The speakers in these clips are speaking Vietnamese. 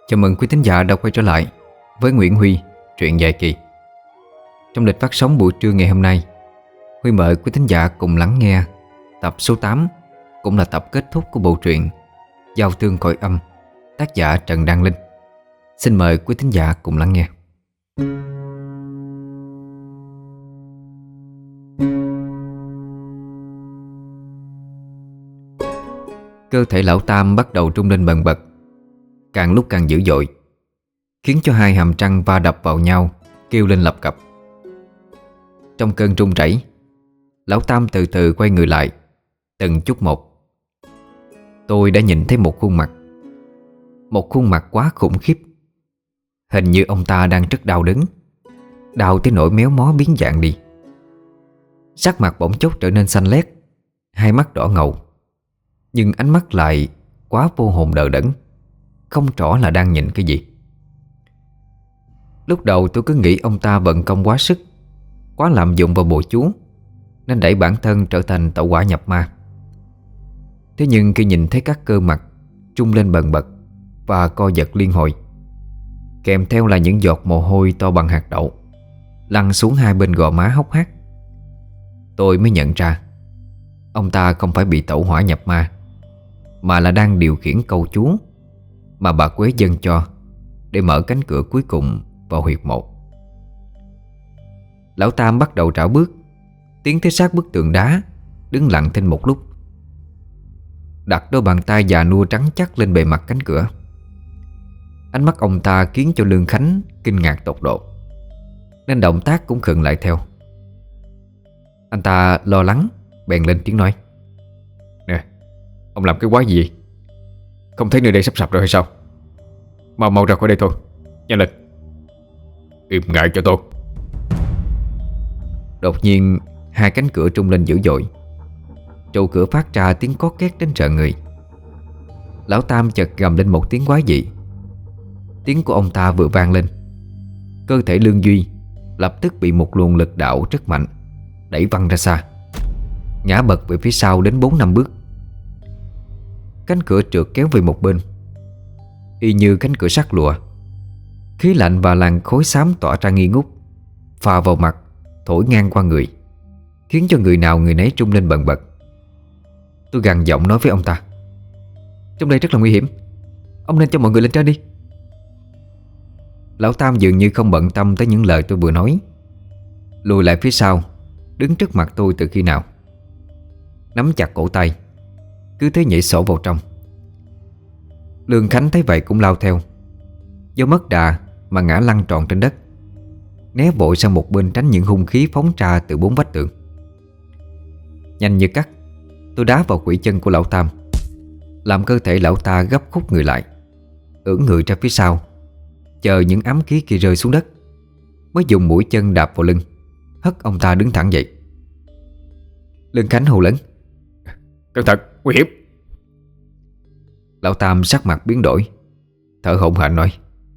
Chào mừng quý thính giả đã quay trở lại với Nguyễn Huy, truyện dài kỳ. Trong lịch phát sóng buổi trưa ngày hôm nay, Huy mời quý thính giả cùng lắng nghe tập số 8, cũng là tập kết thúc của bộ truyện Giao thương cõi âm, tác giả Trần Đăng Linh. Xin mời quý thính giả cùng lắng nghe. Cơ thể lão Tam bắt đầu rung lên bần bật, càng lúc càng dữ dội, khiến cho hai hàm răng va đập vào nhau, kêu lên lập cập. Trong cơn run rẩy, lão Tam từ từ quay người lại, từng chút một. Tôi đã nhìn thấy một khuôn mặt. Một khuôn mặt quá khủng khiếp. Hình như ông ta đang rất đau đớn, đau tới nỗi méo mó biến dạng đi. Sắc mặt bỗng chốc trở nên xanh lét, hai mắt đỏ ngầu, nhưng ánh mắt lại quá vô hồn đờ đẫn, không rõ là đang nhìn cái gì. Lúc đầu tôi cứ nghĩ ông ta vận công quá sức, quá lạm dụng vào bùa chú, nên đẩy bản thân trở thành tẩu hỏa nhập ma. Thế nhưng khi nhìn thấy các cơ mặt trung lên bần bật và co giật liên hồi, kèm theo là những giọt mồ hôi to bằng hạt đậu lăn xuống hai bên gò má hốc hác, tôi mới nhận ra ông ta không phải bị tẩu hỏa nhập ma, mà là đang điều khiển câu chú mà bà Quế dâng cho để mở cánh cửa cuối cùng vào huyệt mộ. Lão Tam bắt đầu rảo bước, tiến tới sát bức tường đá, đứng lặng thinh một lúc, đặt đôi bàn tay già nua trắng chắc lên bề mặt cánh cửa. Ánh mắt ông ta khiến cho Lương Khánh kinh ngạc tột độ, nên động tác cũng khựng lại theo. Anh ta lo lắng bèn lên tiếng nói: "Nè, ông làm cái quái gì vậy? Không thấy nơi đây sắp sập rồi hay sao? Mau ra khỏi đây thôi, nhanh lên." "Im ngại cho tôi." Đột nhiên hai cánh cửa trung lên dữ dội, trụ cửa phát ra tiếng có két đến rợn người. Lão Tam chợt gầm lên một tiếng quái dị. Tiếng của ông ta vừa vang lên, cơ thể Lương Duy lập tức bị một luồng lực đạo rất mạnh đẩy văng ra xa, ngã bật về phía sau đến 4-5 bước. Cánh cửa trượt kéo về một bên, y như cánh cửa sắt lụa. Khí lạnh và làn khói xám tỏa ra nghi ngút, phà vào mặt, thổi ngang qua người, khiến cho người nào người nấy rung lên bần bật. Tôi gằn giọng nói với ông ta: "Trong đây rất là nguy hiểm, ông nên cho mọi người lên trên đi." Lão Tam dường như không bận tâm tới những lời tôi vừa nói, lùi lại phía sau, đứng trước mặt tôi từ khi nào, nắm chặt cổ tay, cứ thế nhảy sổ vào trong. Lương Khánh thấy vậy cũng lao theo, do mất đà mà ngã lăn tròn trên đất, né vội sang một bên tránh những hung khí phóng ra từ bốn vách tường. Nhanh như cắt, tôi đá vào khuỷu chân của lão Tam, làm cơ thể lão ta gấp khúc người lại, ưỡn người ra phía sau, chờ những ám khí kia rơi xuống đất, mới dùng mũi chân đạp vào lưng, hất ông ta đứng thẳng dậy. Lương Khánh hô lớn: "Cẩn thận, nguy hiểm!" Lão Tam sắc mặt biến đổi, thở hổn hển nói: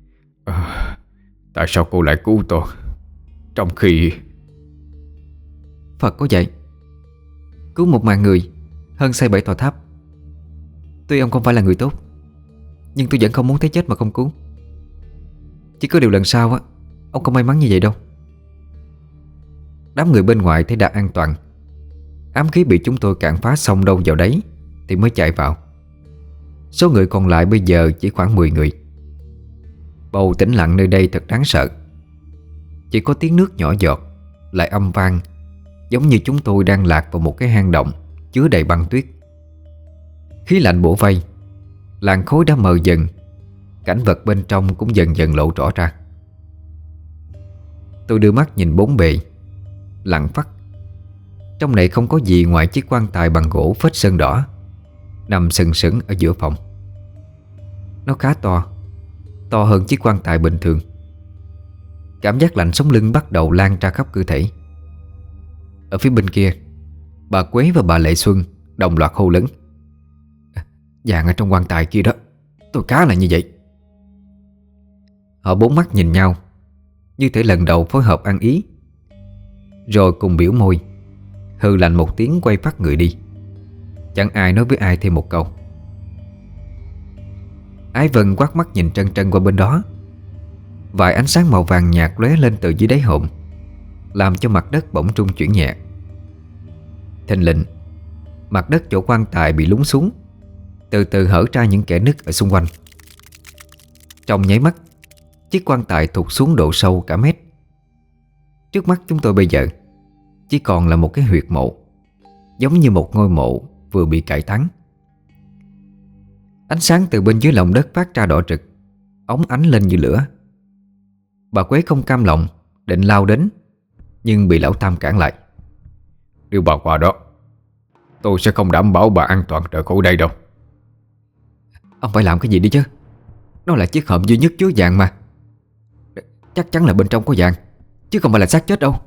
Tại sao cô lại cứu tôi, trong khi..." "Phật có dạy, cứu một mạng người hơn xây 7 tòa tháp. Tuy ông không phải là người tốt, nhưng tôi vẫn không muốn thấy chết mà không cứu. Chỉ có điều lần sau á, ông không may mắn như vậy đâu." Đám người bên ngoài thấy đã an toàn, ám khí bị chúng tôi cản phá xong đâu vào đấy, thì mới chạy vào. Số người còn lại bây giờ chỉ khoảng 10 người. Bầu tĩnh lặng nơi đây thật đáng sợ. Chỉ có tiếng nước nhỏ giọt lại âm vang, giống như chúng tôi đang lạc vào một cái hang động chứa đầy băng tuyết. Khí lạnh bủa vây, làn khói đã mờ dần, cảnh vật bên trong cũng dần dần lộ rõ ra. Tôi đưa mắt nhìn bốn bề, lặng phắt. Trong này không có gì ngoài chiếc quan tài bằng gỗ phết sơn đỏ nằm sừng sững ở giữa phòng. Nó khá to, to hơn chiếc quan tài bình thường. Cảm giác lạnh sống lưng bắt đầu lan ra khắp cơ thể. Ở phía bên kia, bà Quế và bà Lệ Xuân đồng loạt hô lớn: "Vàng ở trong quan tài kia đó, tôi cá là như vậy." Họ bốn mắt nhìn nhau, như thể lần đầu phối hợp ăn ý, rồi cùng biểu môi, hừ lạnh một tiếng quay phát người đi. Chẳng ai nói với ai thêm một câu. Ái Vân quát mắt nhìn trân trân qua bên đó. Vài ánh sáng màu vàng nhạt lóe lên từ dưới đáy hộm, làm cho mặt đất bỗng rung chuyển nhẹ. Thình lình, mặt đất chỗ quan tài bị lún xuống, từ từ hở ra những kẽ nứt ở xung quanh. Trong nháy mắt, chiếc quan tài thụt xuống độ sâu cả mét. Trước mắt chúng tôi bây giờ chỉ còn là một cái huyệt mộ, giống như một ngôi mộ vừa bị cải táng. Ánh sáng từ bên dưới lòng đất phát ra đỏ rực, óng ánh lên như lửa. Bà Quế không cam lòng định lao đến, nhưng bị lão Tam cản lại. Đưa bà qua đó, tôi sẽ không đảm bảo bà an toàn rời khỏi đây đâu. Ông phải làm cái gì đi chứ. Nó là chiếc hộp duy nhất chứa vàng mà. Chắc chắn là bên trong có vàng, chứ không phải là xác chết đâu.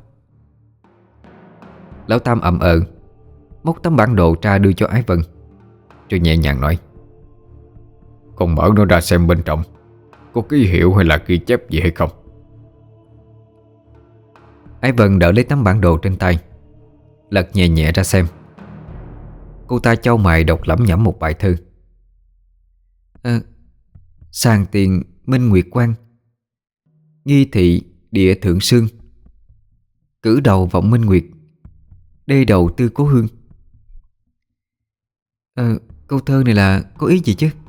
Lão Tam ậm móc tấm bản đồ ra đưa cho Ái Vân, rồi nhẹ nhàng nói: Con mở nó ra xem bên trong có ký hiệu hay là ghi chép gì hay không. Ái Vân đỡ lấy tấm bản đồ trên tay, lật nhẹ nhẹ ra xem. Cô ta chau mày đọc lẩm nhẩm một bài thơ. Sàng tiền Minh Nguyệt Quang, nghi thị địa thượng sương, cử đầu vọng Minh Nguyệt, đê đầu tư cố hương. Câu thơ này là có ý gì chứ?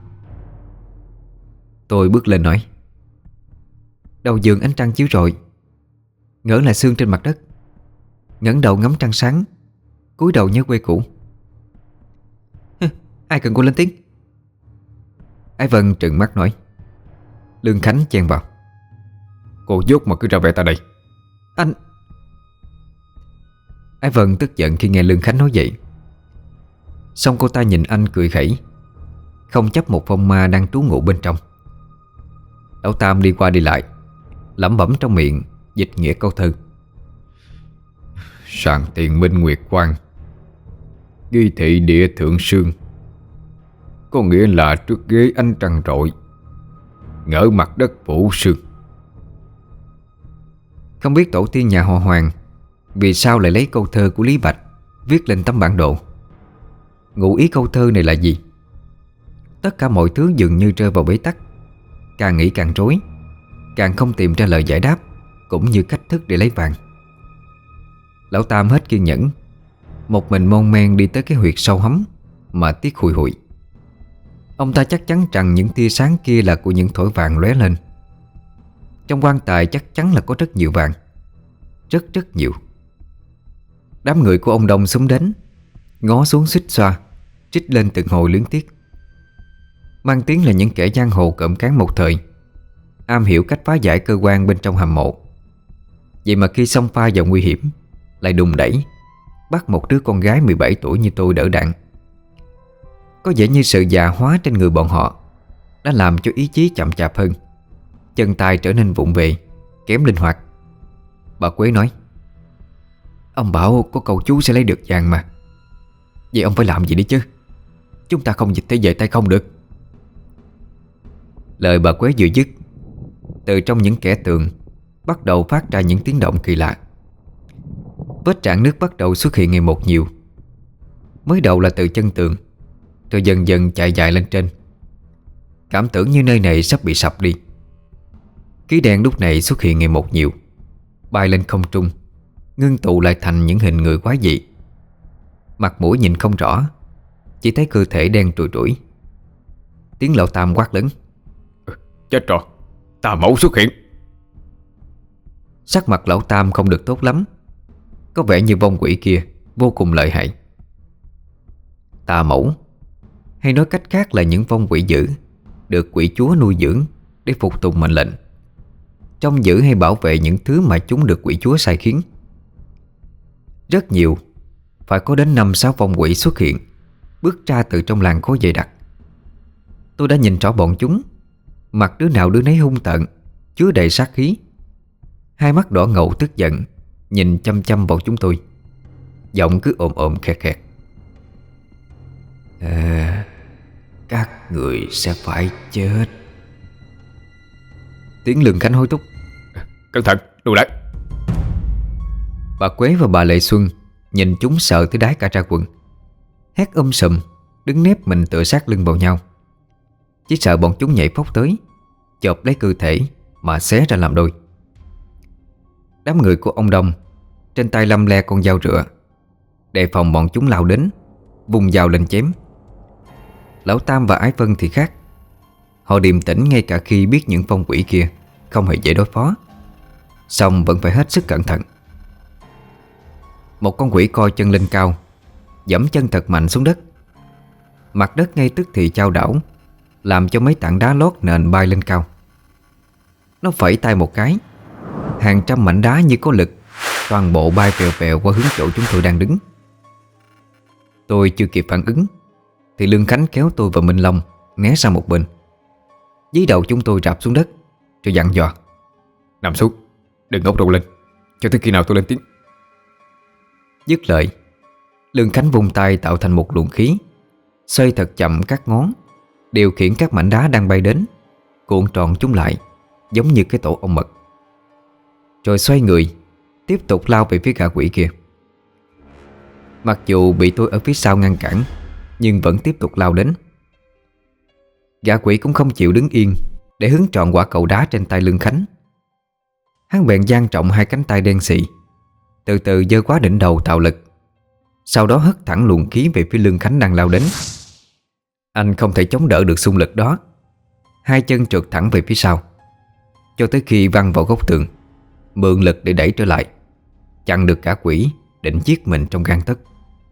Tôi bước lên nói: Đầu giường ánh trăng chiếu rọi, ngỡ là sương trên mặt đất, ngẩng đầu ngắm trăng sáng, cúi đầu nhớ quê cũ. Ai cần cô lên tiếng? Ái Vân trừng mắt nói. Lương Khánh chen vào: Cô dốt mà cứ ra vẻ ta đây. Anh... Ái Vân tức giận khi nghe Lương Khánh nói vậy. Xong cô ta nhìn anh cười khẩy, không chấp một phong ma đang trú ngụ bên trong. Lão Tam đi qua đi lại, lẩm bẩm trong miệng dịch nghĩa câu thơ. Sàng tiền Minh Nguyệt Quang, ghi thị địa thượng sương, có nghĩa là trước ghế ánh trăng rọi, ngỡ mặt đất phủ sương. Không biết tổ tiên nhà họ Hoàng vì sao lại lấy câu thơ của Lý Bạch viết lên tấm bản đồ. Ngụ ý câu thơ này là gì? Tất cả mọi thứ dường như rơi vào bế tắc. Càng nghĩ càng rối, càng không tìm ra lời giải đáp cũng như cách thức để lấy vàng. Lão Tam hết kiên nhẫn, một mình mon men đi tới cái huyệt sâu hấm mà tiếc hùi hụi. Ông ta chắc chắn rằng những tia sáng kia là của những thỏi vàng lóe lên. Trong quan tài chắc chắn là có rất nhiều vàng, rất nhiều. Đám người của ông Đông xúm đến, ngó xuống xích xoa, trích lên từng hồi luyến tiếc. Mang tiếng là những kẻ giang hồ cộm cán một thời, am hiểu cách phá giải cơ quan bên trong hầm mộ. Vậy mà khi xông pha vào nguy hiểm, lại đùng đẩy bắt một đứa con gái 17 tuổi như tôi đỡ đạn. Có vẻ như sự già hóa trên người bọn họ đã làm cho ý chí chậm chạp hơn, chân tay trở nên vụng về, kém linh hoạt. Bà Quế nói: Ông bảo có cầu chú sẽ lấy được vàng mà. Vậy ông phải làm gì đi chứ? Chúng ta không dịch thể về tay không được. Lời bà Quế vừa dứt, từ trong những kẽ tường bắt đầu phát ra những tiếng động kỳ lạ. Vết rạn nước bắt đầu xuất hiện ngày một nhiều. Mới đầu là từ chân tường, rồi dần dần chạy dài lên trên. Cảm tưởng như nơi này sắp bị sập đi. Khí đen lúc này xuất hiện ngày một nhiều, bay lên không trung, ngưng tụ lại thành những hình người quái dị. Mặt mũi nhìn không rõ, chỉ thấy cơ thể đen trùi trũi. Tiếng lão Tam quát lớn: Chết rồi, tà mẫu xuất hiện. Sắc mặt lão Tam không được tốt lắm, có vẻ như vong quỷ kia vô cùng lợi hại. Tà mẫu, hay nói cách khác là những vong quỷ dữ, được quỷ chúa nuôi dưỡng để phục tùng mệnh lệnh, trông giữ hay bảo vệ những thứ mà chúng được quỷ chúa sai khiến. Rất nhiều, phải có đến 5-6 vong quỷ xuất hiện, bước ra từ trong làng khói dày đặc. Tôi đã nhìn rõ bọn chúng, mặt đứa nào đứa nấy hung tợn, chứa đầy sát khí. Hai mắt đỏ ngầu tức giận, nhìn chăm chăm vào chúng tôi, giọng cứ ồm ồm khẹt khẹt: Các người sẽ phải chết. Tiếng Lương Khánh hối thúc: Cẩn thận, lùi lại. Bà Quế và bà Lệ Xuân nhìn chúng sợ tới đái cả ra quần, hét sùm, đứng nép mình tựa sát lưng vào nhau. chỉ sợ bọn chúng nhảy phóc tới, chộp lấy cơ thể mà xé ra làm đôi. Đám người của ông Đông trên tay lăm le con dao rựa, đề phòng bọn chúng lao đến, vùng dao lên chém. Lão Tam và Ái Vân thì khác. Họ điềm tĩnh ngay cả khi biết những phong quỷ kia không hề dễ đối phó, song vẫn phải hết sức cẩn thận. Một con quỷ coi chân lên cao, giẫm chân thật mạnh xuống đất. Mặt đất ngay tức thì chao đảo, làm cho mấy tảng đá lót nền bay lên cao. Nó phẩy tay một cái, hàng trăm mảnh đá như có lực toàn bộ bay vèo vèo qua hướng chỗ chúng tôi đang đứng. Tôi chưa kịp phản ứng thì Lương Khánh kéo tôi và Minh Long né sang một bên. Dí đầu chúng tôi rạp xuống đất, rồi dặn dò: Nằm xuống, đừng ngóc đầu lên, cho tới khi nào tôi lên tiếng. Dứt lời, Lương Khánh vung tay tạo thành một luồng khí, xoay thật chậm các ngón, điều khiển các mảnh đá đang bay đến, cuộn tròn chúng lại giống như cái tổ ong mật. Rồi xoay người, tiếp tục lao về phía gã quỷ kia. Mặc dù bị tôi ở phía sau ngăn cản, nhưng vẫn tiếp tục lao đến. Gã quỷ cũng không chịu đứng yên để hứng trọn quả cầu đá trên tay Lương Khánh. Hắn bèn dang trọng hai cánh tay đen xị, từ từ giơ quá đỉnh đầu tạo lực, sau đó hất thẳng luồng khí về phía Lương Khánh đang lao đến. Anh không thể chống đỡ được xung lực đó, hai chân trượt thẳng về phía sau, cho tới khi văng vào góc tường, mượn lực để đẩy trở lại, chặn được cả quỷ định giết mình trong gang tấc.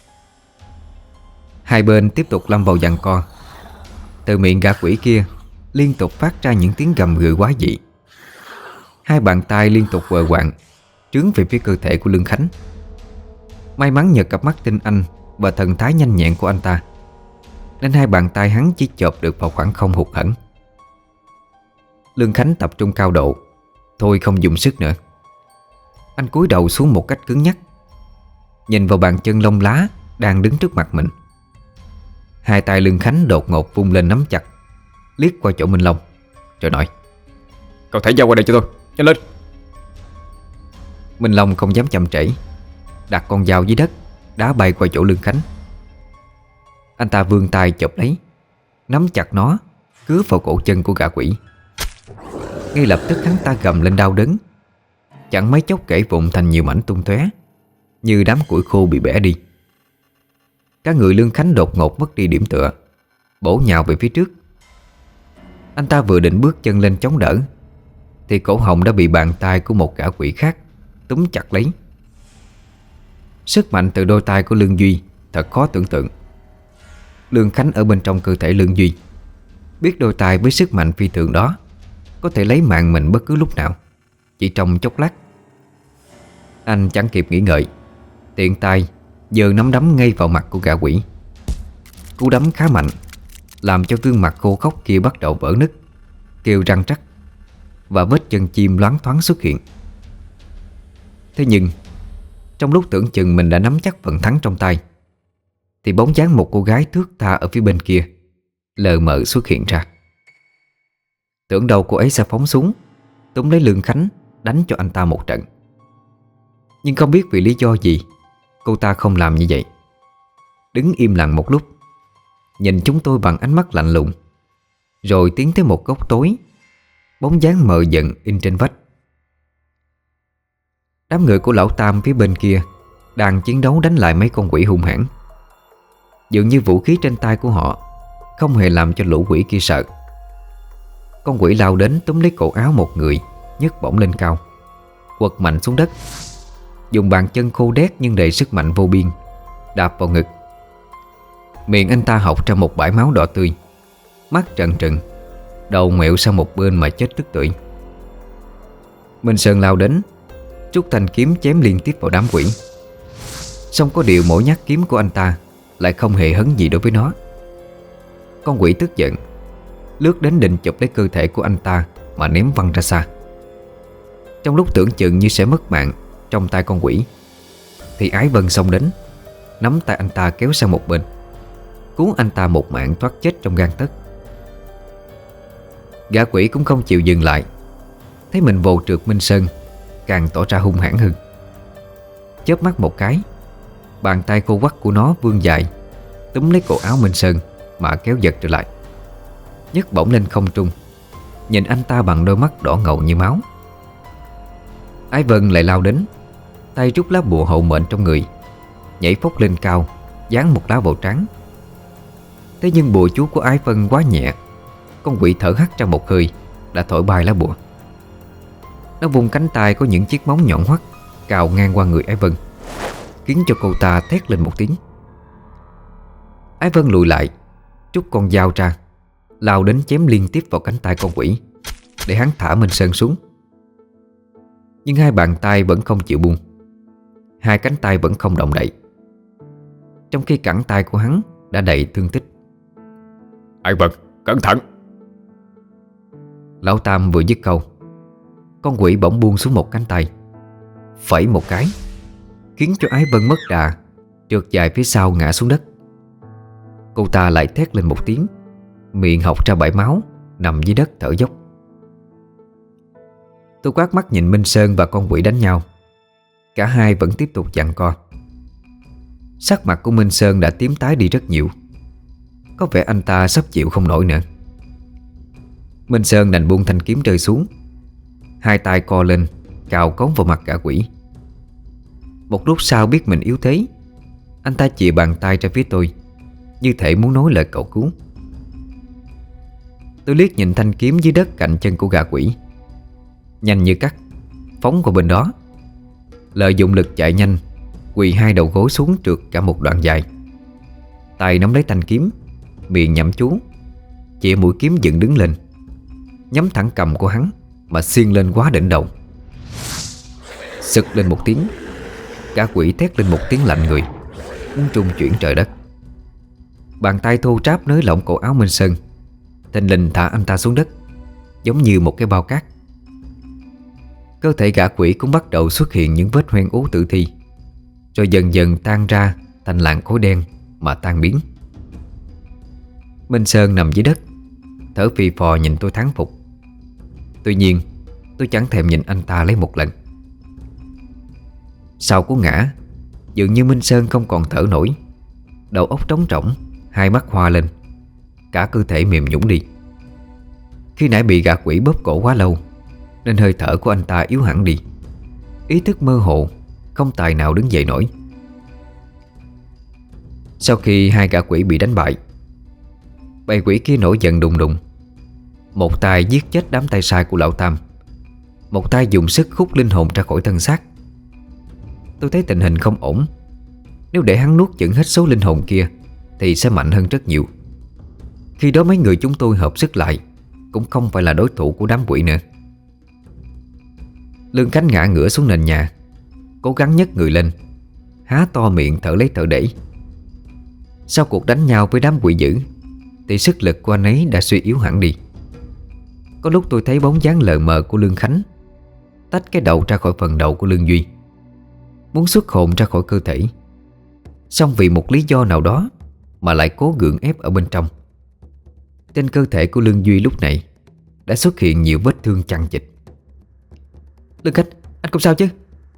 Hai bên tiếp tục lâm vào giằng co. Từ miệng gã quỷ kia liên tục phát ra những tiếng gầm gừ quái dị. Hai bàn tay liên tục quờ quạng trướng về phía cơ thể của Lương Khánh. May mắn nhờ cặp mắt tinh anh và thần thái nhanh nhẹn của anh ta, nên hai bàn tay hắn chỉ chộp được vào khoảng không hụt hẫng. Lương Khánh tập trung cao độ, thôi không dùng sức nữa. Anh cúi đầu xuống một cách cứng nhắc, nhìn vào bàn chân lông lá đang đứng trước mặt mình. Hai tay Lương Khánh đột ngột vung lên nắm chặt, liếc qua chỗ Minh Long, rồi nói: Cậu thảy dao qua đây cho tôi, nhanh lên. Minh Long không dám chậm trễ, đặt con dao dưới đất, đá bay qua chỗ Lương Khánh. Anh ta vươn tay chộp lấy, nắm chặt nó, cứa vào cổ chân của gã quỷ. Ngay lập tức hắn ta gầm lên đau đớn, chẳng mấy chốc gãy vụn thành nhiều mảnh tung tóe, như đám củi khô bị bẻ đi. Cả người Lương Khánh đột ngột mất đi điểm tựa, bổ nhào về phía trước. Anh ta vừa định bước chân lên chống đỡ thì cổ họng đã bị bàn tay của một gã quỷ khác túm chặt lấy. Sức mạnh từ đôi tay của Lương Duy thật khó tưởng tượng. Lương Khánh ở bên trong cơ thể Lương Duy, biết đôi tay với sức mạnh phi thường đó có thể lấy mạng mình bất cứ lúc nào, chỉ trong chốc lát. Anh chẳng kịp nghĩ ngợi, tiện tay giơ nắm đấm ngay vào mặt của gã quỷ. Cú đấm khá mạnh, làm cho gương mặt khô khốc kia bắt đầu vỡ nứt, kêu răng rắc, và vết chân chim loáng thoáng xuất hiện. Thế nhưng trong lúc tưởng chừng mình đã nắm chắc phần thắng trong tay, thì bóng dáng một cô gái thướt tha ở phía bên kia lờ mờ xuất hiện ra. Tưởng đâu cô ấy sẽ phóng xuống túm lấy Lương Khánh, đánh cho anh ta một trận. Nhưng không biết vì lý do gì, cô ta không làm như vậy. Đứng im lặng một lúc, nhìn chúng tôi bằng ánh mắt lạnh lùng, rồi tiến tới một góc tối, bóng dáng mờ dần in trên vách. Đám người của lão Tam phía bên kia đang chiến đấu đánh lại mấy con quỷ hung hãn. Dường như vũ khí trên tay của họ không hề làm cho lũ quỷ kia sợ. Con quỷ lao đến túm lấy cổ áo một người, nhấc bổng lên cao, quật mạnh xuống đất, dùng bàn chân khô đét nhưng đầy sức mạnh vô biên đạp vào ngực. Miệng anh ta hộc ra một bãi máu đỏ tươi, mắt trợn trừng, đầu ngoẹo sang một bên mà chết tức tưởi. Minh Sơn lao đến, rút thanh kiếm chém liên tiếp vào đám quỷ. Song có điều mỗi nhát kiếm của anh ta lại không hề hấn gì đối với nó. Con quỷ tức giận, lướt đến định chụp lấy cơ thể của anh ta mà ném văng ra xa. Trong lúc tưởng chừng như sẽ mất mạng trong tay con quỷ, thì Ái Vân xông đến, nắm tay anh ta kéo sang một bên, cứu anh ta một mạng thoát chết trong gang tấc. Gã quỷ cũng không chịu dừng lại, thấy mình vồ trượt Minh Sơn, càng tỏ ra hung hãn hơn. Chớp mắt một cái, bàn tay khô quắt của nó vươn dài, túm lấy cổ áo Minh Sơn mà kéo giật trở lại. nhấc bổng lên không trung, nhìn anh ta bằng đôi mắt đỏ ngầu như máu. Ái Vân lại lao đến, tay rút lá bùa hộ mệnh trong người, nhảy phốc lên cao, dán một lá vào trán. Thế nhưng bùa chú của Ái Vân quá nhẹ, con quỷ thở hắt ra một hơi đã thổi bay lá bùa. Nó vung cánh tay có những chiếc móng nhọn hoắt cào ngang qua người Ái Vân, khiến cho cô ta thét lên một tiếng. Ái Vân lùi lại, rút con dao ra, lao đến chém liên tiếp vào cánh tay con quỷ, để hắn thả Minh Sơn xuống. Nhưng hai bàn tay vẫn không chịu buông, hai cánh tay vẫn không động đậy, trong khi cẳng tay của hắn đã đầy thương tích. Ái Vân, cẩn thận! Lão Tam vừa dứt câu, con quỷ bỗng buông xuống một cánh tay, phẩy một cái, khiến cho Ái Vân mất đà, trượt dài phía sau ngã xuống đất. Cô ta lại thét lên một tiếng, miệng hộc ra bãi máu, nằm dưới đất thở dốc. Tôi quát mắt nhìn Minh Sơn và con quỷ đánh nhau. Cả hai vẫn tiếp tục giằng co. Sắc mặt của Minh Sơn đã tím tái đi rất nhiều, có vẻ anh ta sắp chịu không nổi nữa. Minh Sơn đành buông thanh kiếm rơi xuống, hai tay co lên cào cống vào mặt gã quỷ. Một lúc sau biết mình yếu thế, anh ta chìa bàn tay ra phía tôi, như thể muốn nói lời cầu cứu. Tôi liếc nhìn thanh kiếm dưới đất cạnh chân của gã quỷ, nhanh như cắt phóng qua bên đó, lợi dụng lực chạy nhanh, quỳ hai đầu gối xuống trượt cả một đoạn dài. Tay nắm lấy thanh kiếm, miệng nhẩm chú, chĩa mũi kiếm dựng đứng lên, nhắm thẳng cầm của hắn mà xiên lên quá đỉnh đầu. Sực lên một tiếng, cả quỷ thét lên một tiếng lạnh người, muốn trung chuyển trời đất. Bàn tay thô ráp nới lỏng cổ áo Minh Sơn, thình lình thả anh ta xuống đất, giống như một cái bao cát. Cơ thể gã quỷ cũng bắt đầu xuất hiện những vết hoen ố tử thi, rồi dần dần tan ra thành làn khói đen mà tan biến. Minh Sơn nằm dưới đất, thở phì phò nhìn tôi thán phục. Tuy nhiên tôi chẳng thèm nhìn anh ta lấy một lần. Sau cú ngã, dường như Minh Sơn không còn thở nổi, đầu óc trống rỗng, hai mắt hoa lên, cả cơ thể mềm nhũn đi. Khi nãy bị gã quỷ bóp cổ quá lâu, nên hơi thở của anh ta yếu hẳn đi, ý thức mơ hồ, không tài nào đứng dậy nổi. Sau khi hai gã quỷ bị đánh bại, bầy quỷ kia nổi giận đùng đùng. Một tay giết chết đám tay sai của lão Tam, một tay dùng sức hút linh hồn ra khỏi thân xác. Tôi thấy tình hình không ổn. Nếu để hắn nuốt chửng hết số linh hồn kia thì sẽ mạnh hơn rất nhiều. Khi đó mấy người chúng tôi hợp sức lại cũng không phải là đối thủ của đám quỷ nữa. Lương Khánh ngã ngửa xuống nền nhà, cố gắng nhấc người lên, há to miệng thở lấy thở để. Sau cuộc đánh nhau với đám quỷ dữ thì sức lực của anh ấy đã suy yếu hẳn đi. Có lúc tôi thấy bóng dáng lờ mờ của Lương Khánh tách cái đầu ra khỏi phần đầu của Lương Duy, muốn xuất hồn ra khỏi cơ thể, song vì một lý do nào đó mà lại cố gượng ép ở bên trong. Trên cơ thể của Lương Duy lúc này đã xuất hiện nhiều vết thương chằng chịt. Lương Khánh, anh không sao chứ?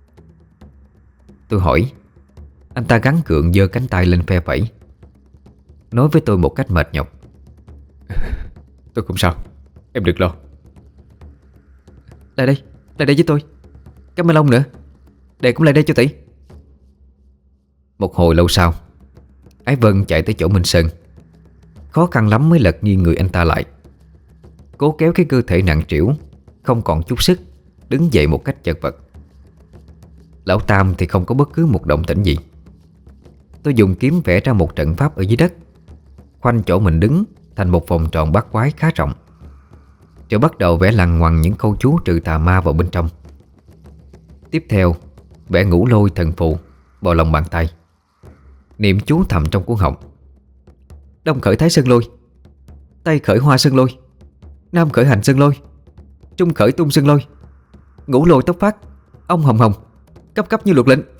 Tôi hỏi. Anh ta gắng gượng giơ cánh tay lên phe phẩy, nói với tôi một cách mệt nhọc: Tôi không sao, em đừng lo. Lại đây với tôi. Cảm ơn Long nữa, Đệ cũng lại đây cho tỷ. Một hồi lâu sau, Ái Vân chạy tới chỗ Minh Sơn, khó khăn lắm mới lật nghiêng người anh ta lại, cố kéo cái cơ thể nặng trĩu, không còn chút sức, đứng dậy một cách chật vật. Lão Tam thì không có bất cứ một động tĩnh gì. Tôi dùng kiếm vẽ ra một trận pháp ở dưới đất, khoanh chỗ mình đứng thành một vòng tròn bát quái khá rộng, rồi bắt đầu vẽ lằn ngoằn những câu chú trừ tà ma vào bên trong. Tiếp theo vẽ ngũ lôi thần phù vào lòng bàn tay, niệm chú thầm trong cuốn họng: Đông khởi Thái Sơn Lôi, Tây khởi Hoa Sơn Lôi, Nam khởi Hành Sơn Lôi, Trung khởi Tung Sơn Lôi, ngũ lôi tốc phát, ông hồng hồng, cấp cấp như luật lệnh.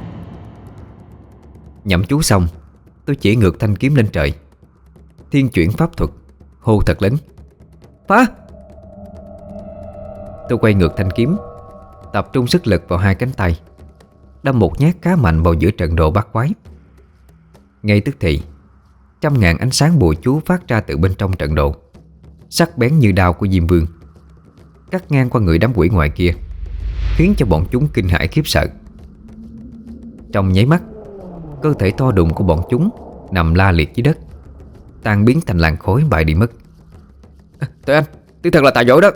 Nhẩm chú xong, tôi chỉ ngược thanh kiếm lên trời, thiên chuyển pháp thuật, hô thật lớn: Phá! Tôi quay ngược thanh kiếm, tập trung sức lực vào hai cánh tay, đâm một nhát khá mạnh vào giữa trận đồ bát quái. Ngay tức thì, trăm ngàn ánh sáng bùa chú phát ra từ bên trong trận đồ, sắc bén như đao của Diêm Vương, cắt ngang qua người đám quỷ ngoài kia, khiến cho bọn chúng kinh hãi khiếp sợ. Trong nháy mắt, cơ thể to đùng của bọn chúng nằm la liệt dưới đất, tan biến thành làn khói bay đi mất. Tới anh, tôi thật là tài giỏi đó.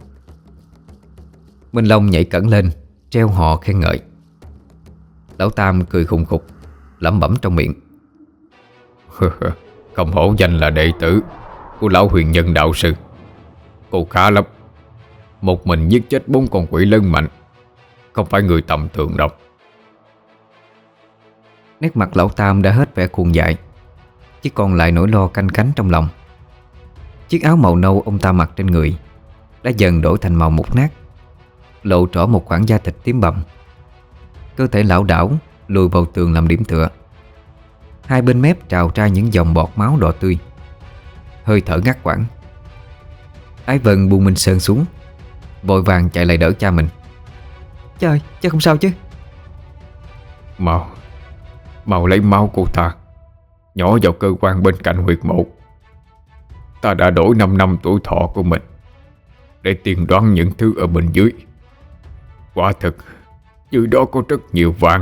Minh Long nhảy cẩn lên, treo hò khen ngợi. Lão Tam cười khùng khục, lẩm bẩm trong miệng. Không hổ danh là đệ tử của lão huyền nhân đạo sư. Cô khá lắm. Một mình giết chết 4 con quỷ lớn mạnh, không phải người tầm thường đâu. Nét mặt Lão Tam đã hết vẻ cuồng dại, chỉ còn lại nỗi lo canh cánh trong lòng. Chiếc áo màu nâu ông ta mặc trên người đã dần đổi thành màu mục nát, lộ rõ một khoảng da thịt tím bầm. Cơ thể lảo đảo lùi vào tường làm điểm tựa. Hai bên mép trào ra những dòng bọt máu đỏ tươi, hơi thở ngắt quãng. Ái Vân buông Minh Sơn xuống, vội vàng chạy lại đỡ cha mình. Cha ơi, cha không sao chứ? Mau lấy máu của ta nhỏ vào cơ quan bên cạnh huyệt mộ. Ta đã đổi 5 năm tuổi thọ của mình để tiên đoán những thứ ở bên dưới. Quả thực dưới đó có rất nhiều vàng.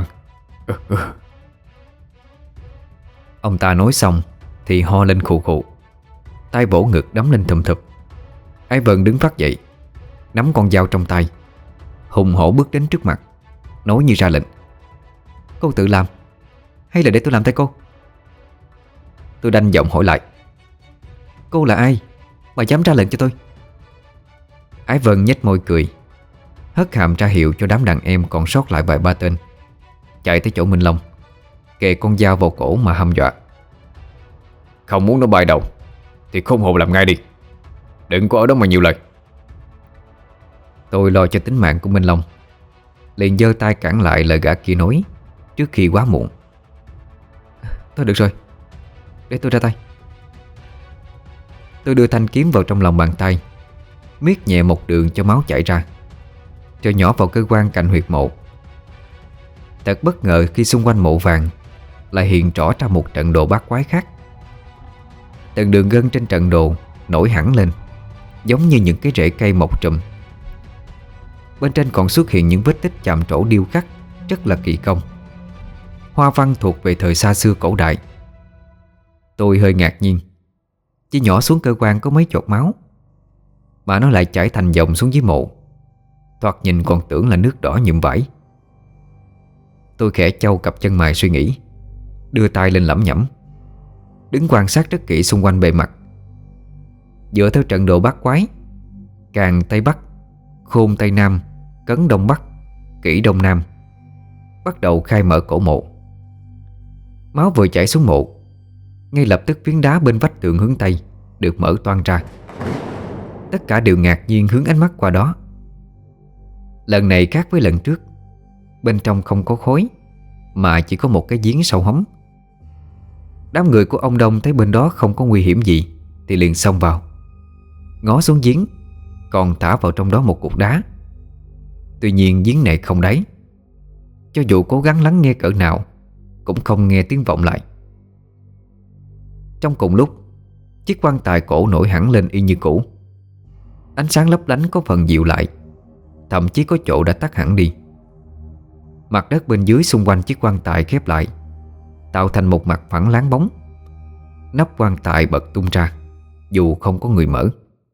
Ông ta nói xong thì ho lên khụ khụ, tay vỗ ngực đấm lên thùm thụp. Ái Vân đứng phát dậy, nắm con dao trong tay, hùng hổ bước đến trước mặt, nói như ra lệnh. Cô tự làm hay là để tôi làm thay cô? Tôi đanh giọng hỏi lại. Cô là ai mà dám ra lệnh cho tôi? Ái Vân nhếch môi cười, hất hàm ra hiệu cho đám đàn em còn sót lại vài ba tên chạy tới chỗ Minh Long, kề con dao vào cổ mà hăm dọa. Không muốn nó bay đầu thì khôn hồn làm ngay đi, đừng có ở đó mà nhiều lời. Tôi lo cho tính mạng của Minh Long, liền giơ tay cản lại lời gã kia nói trước khi quá muộn. Thôi được rồi, để tôi ra tay. Tôi đưa thanh kiếm vào trong lòng bàn tay, miết nhẹ một đường cho máu chảy ra, rồi nhỏ vào cơ quan cạnh huyệt mộ. Thật bất ngờ khi xung quanh mộ vàng lại hiện rõ ra một trận đồ bát quái khác. Từng đường gân trên trận đồ nổi hẳn lên, giống như những cái rễ cây mọc trùm. Bên trên còn xuất hiện những vết tích chạm trổ điêu khắc rất là kỳ công, hoa văn thuộc về thời xa xưa cổ đại. Tôi hơi ngạc nhiên, chỉ nhỏ xuống cơ quan có mấy giọt máu mà nó lại chảy thành dòng xuống dưới mộ, thoạt nhìn còn tưởng là nước đỏ nhuộm vải. Tôi khẽ chau cặp chân mày suy nghĩ, đưa tay lên lẩm nhẩm, đứng quan sát rất kỹ xung quanh bề mặt. Dựa theo trận đồ bát quái, Càn Tây Bắc, Khôn Tây Nam, Cấn Đông Bắc, Kỷ Đông Nam, bắt đầu khai mở cổ mộ. Máu vừa chảy xuống mộ, ngay lập tức phiến đá bên vách tường hướng Tây được mở toang ra. Tất cả đều ngạc nhiên hướng ánh mắt qua đó. Lần này khác với lần trước, bên trong không có khối, mà chỉ có một cái giếng sâu hóm. Đám người của ông Đông thấy bên đó không có nguy hiểm gì thì liền xông vào, ngó xuống giếng, còn thả vào trong đó một cục đá. Tuy nhiên giếng này không đáy, cho dù cố gắng lắng nghe cỡ nào cũng không nghe tiếng vọng lại. Trong cùng lúc, chiếc quan tài cổ nổi hẳn lên y như cũ. Ánh sáng lấp lánh có phần dịu lại, thậm chí có chỗ đã tắt hẳn đi. Mặt đất bên dưới xung quanh chiếc quan tài khép lại, tạo thành một mặt phẳng láng bóng. Nắp quan tài bật tung ra, dù không có người mở.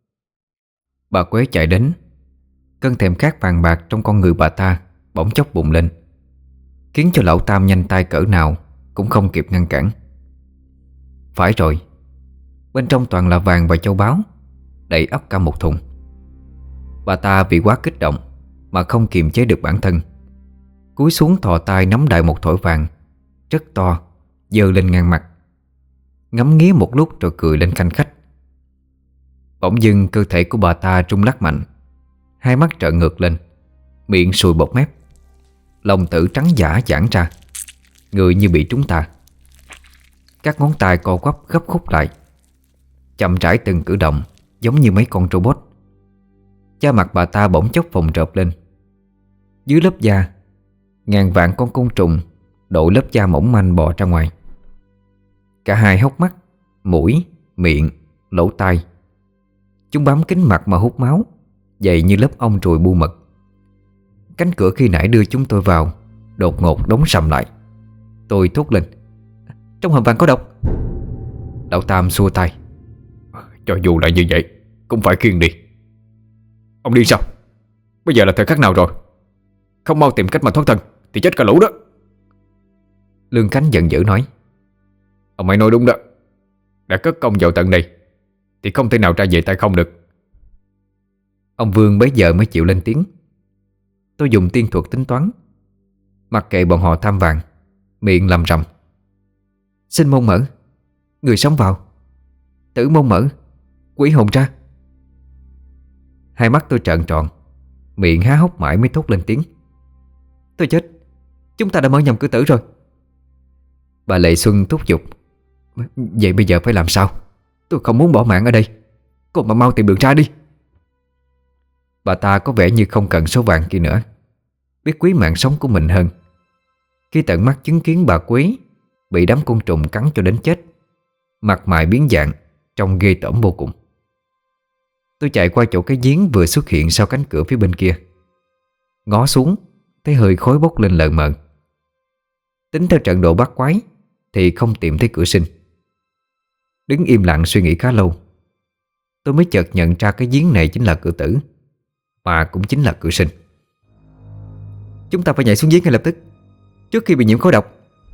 Bà Quế chạy đến, cơn thèm khát vàng bạc trong con người bà ta bỗng chốc bùng lên, khiến cho lão Tam nhanh tay cỡ nào cũng không kịp ngăn cản. Phải rồi, bên trong toàn là vàng và châu báu, đầy ắp cả một thùng. Bà ta vì quá kích động mà không kiềm chế được bản thân, cúi xuống thò tay nắm đại một thỏi vàng rất to, giơ lên ngang mặt, ngắm nghía một lúc rồi cười lên khanh khách. Bỗng dưng cơ thể của bà ta rung lắc mạnh, hai mắt trợn ngược lên, miệng sùi bọt mép, lòng tử trắng dã giãn ra, người như bị trúng tà. Các ngón tay co quắp gấp khúc lại, chậm rãi từng cử động giống như mấy con robot. Da mặt bà ta bỗng chốc phồng rộp lên. Dưới lớp da, ngàn vạn con côn trùng đội lớp da mỏng manh bò ra ngoài. Cả hai hốc mắt, mũi, miệng, lỗ tai, Chúng bám kín mặt mà hút máu, dày như lớp ong ruồi bu mật. Cánh cửa khi nãy đưa chúng tôi vào đột ngột đóng sầm lại. Tôi thốt lên: "Trong hòm vàng có độc!" Lão Tam xua tay: Cho dù là như vậy cũng phải khiêng đi. Ông đi sao? Bây giờ là thời khắc nào rồi? Không mau tìm cách mà thoát thân thì chết cả lũ đó. Lương Khánh giận dữ nói: Ông ấy nói đúng đó. Đã cất công vào tận đây thì không thể nào ra về tay không được. Ông Vương bấy giờ mới chịu lên tiếng. Tôi dùng tiên thuật tính toán, mặc kệ bọn họ tham vàng, miệng lầm rầm: "Sinh môn mở, người sống vào. Tử môn mở, quỷ hồn ra." Hai mắt tôi trợn tròn, miệng há hốc mãi mới thốt lên tiếng: "Tôi chết, chúng ta đã mở nhầm cửa tử rồi." Bà Lệ Xuân thúc giục: "Vậy bây giờ phải làm sao? Tôi không muốn bỏ mạng ở đây. Cô mà mau tìm đường ra đi." Bà ta có vẻ như không cần số vàng kia nữa, biết quý mạng sống của mình hơn. Khi tận mắt chứng kiến bà Quế bị đám côn trùng cắn cho đến chết, mặt mày biến dạng, trông ghê tởm vô cùng. Tôi chạy qua chỗ cái giếng vừa xuất hiện sau cánh cửa phía bên kia, ngó xuống thấy hơi khói bốc lên lờ mờ. Tính theo trận độ bắt quái thì không tìm thấy cửa sinh. Đứng im lặng suy nghĩ khá lâu, tôi mới chợt nhận ra cái giếng này chính là cửa tử, mà cũng chính là cửa sinh. "Chúng ta phải nhảy xuống giếng ngay lập tức, trước khi bị nhiễm khói độc."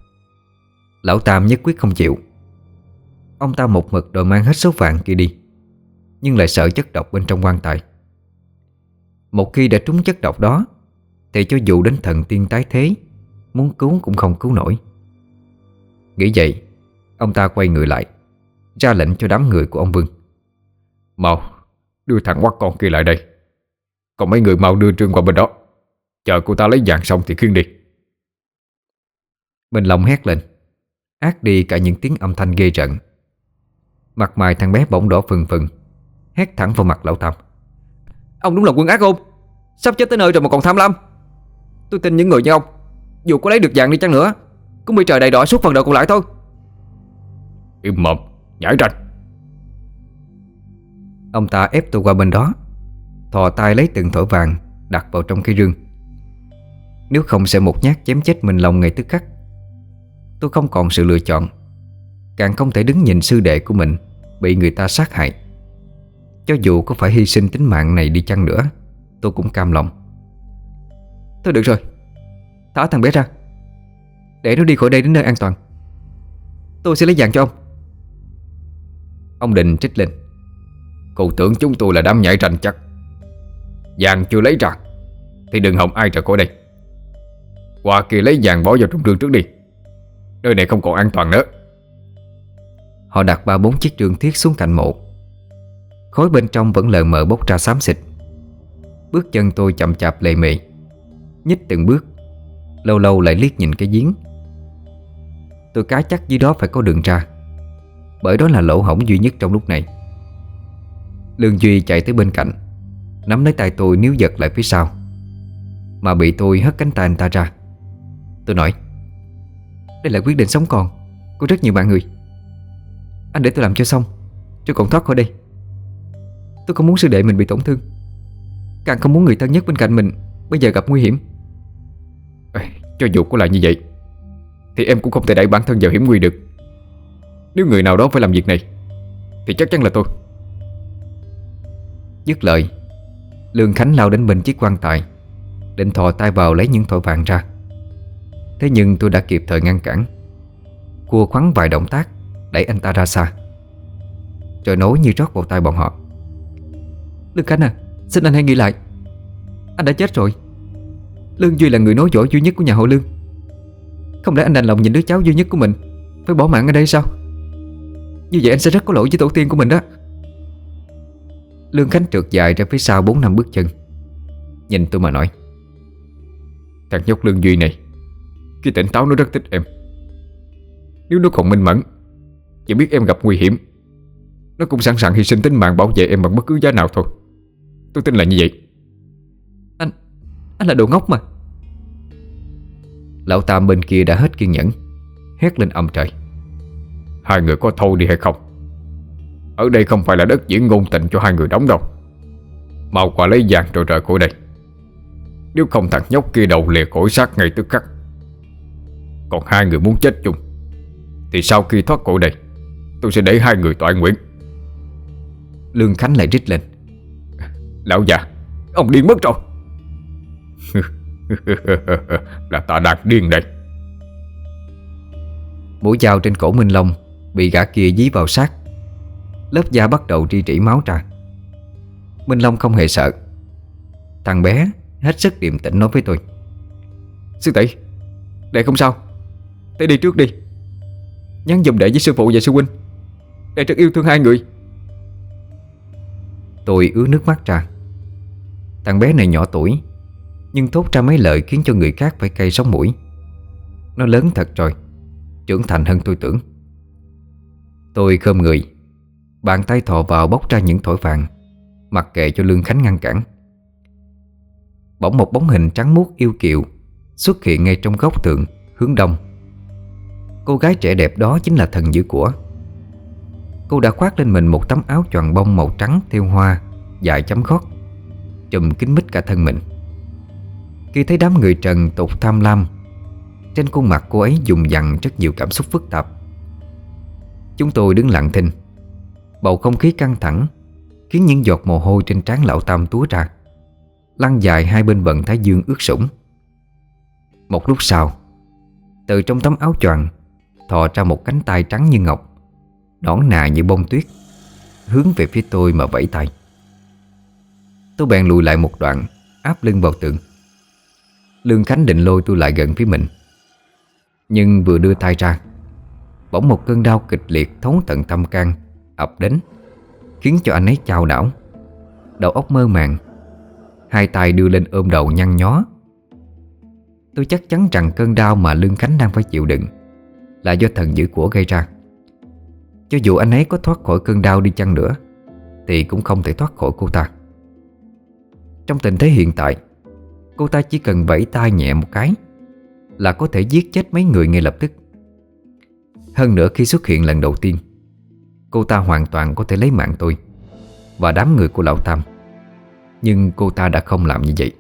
Lão Tam nhất quyết không chịu. Ông ta một mực đòi mang hết số vàng kia đi, nhưng lại sợ chất độc bên trong quan tài. Một khi đã trúng chất độc đó thì cho dù đến thần tiên tái thế, muốn cứu cũng không cứu nổi. Nghĩ vậy, ông ta quay người lại, ra lệnh cho đám người của ông Vương: Mau đưa thằng quắc con kia lại đây. Còn mấy người mau đưa Trương qua bên đó. Chờ cô ta lấy vàng xong thì khiêng đi. Bên lòng hét lên, át đi cả những tiếng âm thanh ghê rợn. Mặt mày thằng bé bỗng đỏ phừng phừng, hét thẳng vào mặt lão Tam: "Ông đúng là quân ác ôn, sắp chết tới nơi rồi mà còn tham lam. Tôi tin những người như ông, dù có lấy được vàng đi chăng nữa, cũng bị trời đầy đọa suốt phần đời còn lại thôi." Im mồm, nhảy ranh. Ông ta ép tôi qua bên đó, thò tay lấy từng thỏi vàng đặt vào trong cái rương. Nếu không sẽ một nhát chém chết mình lòng ngay tức khắc. Tôi không còn sự lựa chọn, càng không thể đứng nhìn sư đệ của mình bị người ta sát hại. Cho dù có phải hy sinh tính mạng này đi chăng nữa, tôi cũng cam lòng. "Thôi được rồi, thả thằng bé ra, để nó đi khỏi đây đến nơi an toàn. Tôi sẽ lấy vàng cho ông." Ông Định trích lên: Cô tưởng chúng tôi là đám nhảy ranh chắc. Vàng chưa lấy ra thì đừng hòng ai ra khỏi đây. Qua kia lấy vàng bỏ vào trong rương trước đi. Nơi này không còn an toàn nữa. Họ đặt 3-4 chiếc rương thiết xuống cạnh mộ. Khói bên trong vẫn lờ mờ bốc ra xám xịt. Bước chân tôi chậm chạp lề mề, nhích từng bước, lâu lâu lại liếc nhìn cái giếng. Tôi cá chắc dưới đó phải có đường ra, bởi đó là lỗ hổng duy nhất trong lúc này. Lương Duy chạy tới bên cạnh, nắm lấy tay tôi níu giật lại phía sau, mà bị tôi hất cánh tay anh ta ra. Tôi nói: "Đây là quyết định sống còn của rất nhiều bạn người. Anh để tôi làm cho xong, cho còn thoát khỏi đây. Tôi không muốn sư đệ mình bị tổn thương, càng không muốn người thân nhất bên cạnh mình bây giờ gặp nguy hiểm." Cho dù có là như vậy thì em cũng không thể đẩy bản thân vào hiểm nguy được. Nếu người nào đó phải làm việc này thì chắc chắn là tôi. Dứt lời, Lương Khánh lao đến bên chiếc quan tài, định thò tay vào lấy những thỏi vàng ra. Thế nhưng tôi đã kịp thời ngăn cản, cua khoắn vài động tác đẩy anh ta ra xa, rồi nói như rót vào tai bọn họ: "Lương Khánh à, xin anh hãy nghĩ lại. Anh đã chết rồi. Lương Duy là người nối dõi duy nhất của nhà họ Lương. Không lẽ anh đành lòng nhìn đứa cháu duy nhất của mình phải bỏ mạng ở đây sao? Như vậy anh sẽ rất có lỗi với tổ tiên của mình đó." Lương Khánh trượt dài ra phía sau 4-5 bước chân, nhìn tôi mà nói: Thằng nhóc Lương Duy này, khi tỉnh táo nó rất thích em. Nếu nó còn minh mẫn, chỉ biết em gặp nguy hiểm, nó cũng sẵn sàng hy sinh tính mạng bảo vệ em bằng bất cứ giá nào thôi. Tôi tin là như vậy. Anh là đồ ngốc mà." Lão Tam bên kia đã hết kiên nhẫn, hét lên âm trời: Hai người có thôi đi hay không? Ở đây không phải là đất diễn ngôn tình cho hai người đóng đâu. Mau qua lấy vàng rồi rời khỏi đây. Nếu không thằng nhóc kia đầu lìa khỏi xác ngay tức khắc. Còn hai người muốn chết chung thì sau khi thoát khỏi đây, tôi sẽ để hai người toại nguyện. Lương Khánh lại rít lên: Lão già, ông điên mất rồi. Là ta đang điên đây. Mũi dao trên cổ Minh Long bị gã kia dí vào xác. Lớp da bắt đầu ri rỉ máu ra. Minh Long không hề sợ. Thằng bé hết sức điềm tĩnh nói với tôi: Sư tỷ, đệ không sao. Đệ đi trước đi. Nhắn giùm đệ với sư phụ và sư huynh. Đệ rất yêu thương hai người. Tôi ứa nước mắt ra. Thằng bé này nhỏ tuổi, nhưng thốt ra mấy lời khiến cho người khác phải cay sống mũi. Nó lớn thật rồi, trưởng thành hơn tôi tưởng. Tôi khom người, bàn tay thò vào bóc ra những thỏi vàng, mặc kệ cho Lương Khánh ngăn cản. Bỗng một bóng hình trắng muốt yêu kiều xuất hiện ngay trong góc tường hướng đông. Cô gái trẻ đẹp đó chính là thần dữ của. Cô đã khoác lên mình một tấm áo choàng bông màu trắng thêu hoa dài chấm gót, trùm kín mít cả thân mình. Khi thấy đám người trần tục tham lam, trên khuôn mặt cô ấy dùng dằng rất nhiều cảm xúc phức tạp. Chúng tôi đứng lặng thinh. Bầu không khí căng thẳng khiến những giọt mồ hôi trên trán lão Tam túa ra, lăn dài hai bên vần thái dương ướt sũng. Một lúc sau, từ trong tấm áo choàng thò ra một cánh tay trắng như ngọc, nõn nà như bông tuyết, hướng về phía tôi mà vẫy tay. Tôi bèn lùi lại một đoạn, áp lưng vào tường. Lương Khánh định lôi tôi lại gần phía mình, nhưng vừa đưa tay ra, bỗng một cơn đau kịch liệt thấu tận tâm can ập đến, khiến cho anh ấy chao đảo, đầu óc mơ màng, hai tay đưa lên ôm đầu nhăn nhó. Tôi chắc chắn rằng cơn đau mà Lương Khánh đang phải chịu đựng là do thần dữ của gây ra. Cho dù anh ấy có thoát khỏi cơn đau đi chăng nữa thì cũng không thể thoát khỏi cô ta. Trong tình thế hiện tại, cô ta chỉ cần vẫy tay nhẹ một cái là có thể giết chết mấy người ngay lập tức. Hơn nữa, khi xuất hiện lần đầu tiên, cô ta hoàn toàn có thể lấy mạng tôi và đám người của lão Tam. Nhưng cô ta đã không làm như vậy.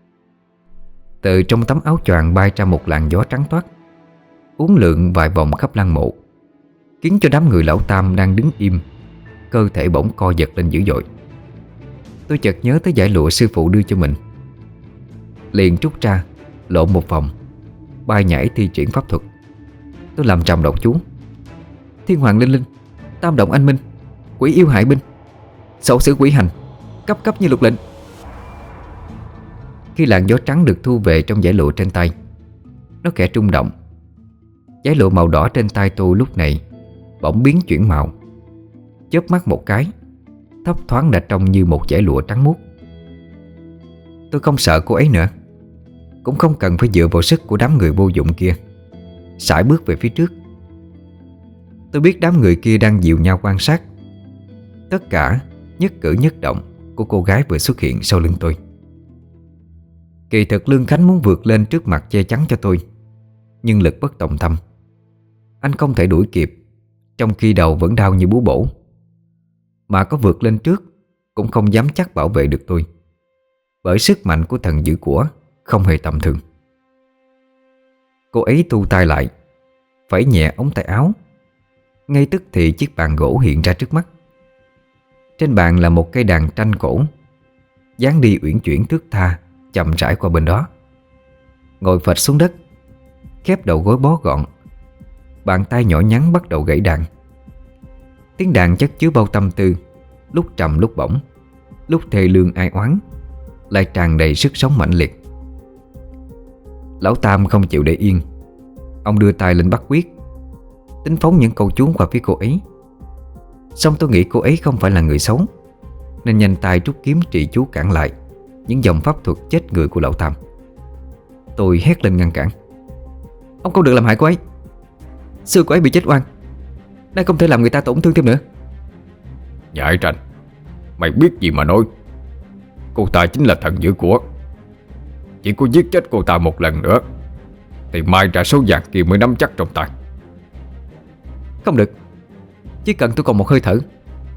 Từ trong tấm áo choàng bay ra một làn gió trắng toát, uốn lượn vài vòng khắp lăng mộ, khiến cho đám người lão Tam đang đứng im, cơ thể bỗng co giật lên dữ dội. Tôi chợt nhớ tới dải lụa sư phụ đưa cho mình, liền trút ra, lộn một vòng, bay nhảy thi triển pháp thuật. Tôi làm trầm đọc chú: Thiên hoàng linh linh, tam động anh minh, quỷ yêu hại binh, sổ sử quỷ hành, cấp cấp như luật lệnh. Khi làn gió trắng được thu về trong dải lụa trên tay, nó khẽ rung động. Dải lụa màu đỏ trên tay tôi lúc này bỗng biến chuyển màu, chớp mắt một cái, thấp thoáng đã trông như một dải lụa trắng muốt. Tôi không sợ cô ấy nữa, cũng không cần phải dựa vào sức của đám người vô dụng kia, sải bước về phía trước. Tôi biết đám người kia đang dìu nhau quan sát tất cả nhất cử nhất động của cô gái vừa xuất hiện sau lưng tôi. Kỳ thực Lương Khánh muốn vượt lên trước mặt che chắn cho tôi, nhưng lực bất tòng tâm. Anh không thể đuổi kịp, trong khi đầu vẫn đau như búa bổ. Mà có vượt lên trước cũng không dám chắc bảo vệ được tôi, bởi sức mạnh của thần dữ của không hề tầm thường. Cô ấy thu tay lại, phẩy nhẹ ống tay áo. Ngay tức thì chiếc bàn gỗ hiện ra trước mắt. Trên bàn là một cây đàn tranh cổ, dáng đi uyển chuyển thướt tha, chậm rãi qua bên đó. Ngồi phịch xuống đất, khép đầu gối bó gọn, bàn tay nhỏ nhắn bắt đầu gảy đàn. Tiếng đàn chất chứa bao tâm tư, lúc trầm lúc bổng, lúc thê lương ai oán, lại tràn đầy sức sống mãnh liệt. Lão Tam không chịu để yên. Ông đưa tay lên bắt quyết, tính phóng những câu chú qua phía cô ấy. Xong tôi nghĩ cô ấy không phải là người xấu, nên nhanh tay rút kiếm trị chú cản lại những dòng pháp thuật chết người của lão Tam. Tôi hét lên ngăn cản: Ông không được làm hại cô ấy. Sư cô ấy bị chết oan, nay không thể làm người ta tổn thương thêm nữa. Nhãi ranh, mày biết gì mà nói. Cô ta chính là thần dữ của. Chỉ có giết chết cô ta một lần nữa thì mai ra số vàng kia mới nắm chắc trong tay. Không được, chỉ cần tôi còn một hơi thở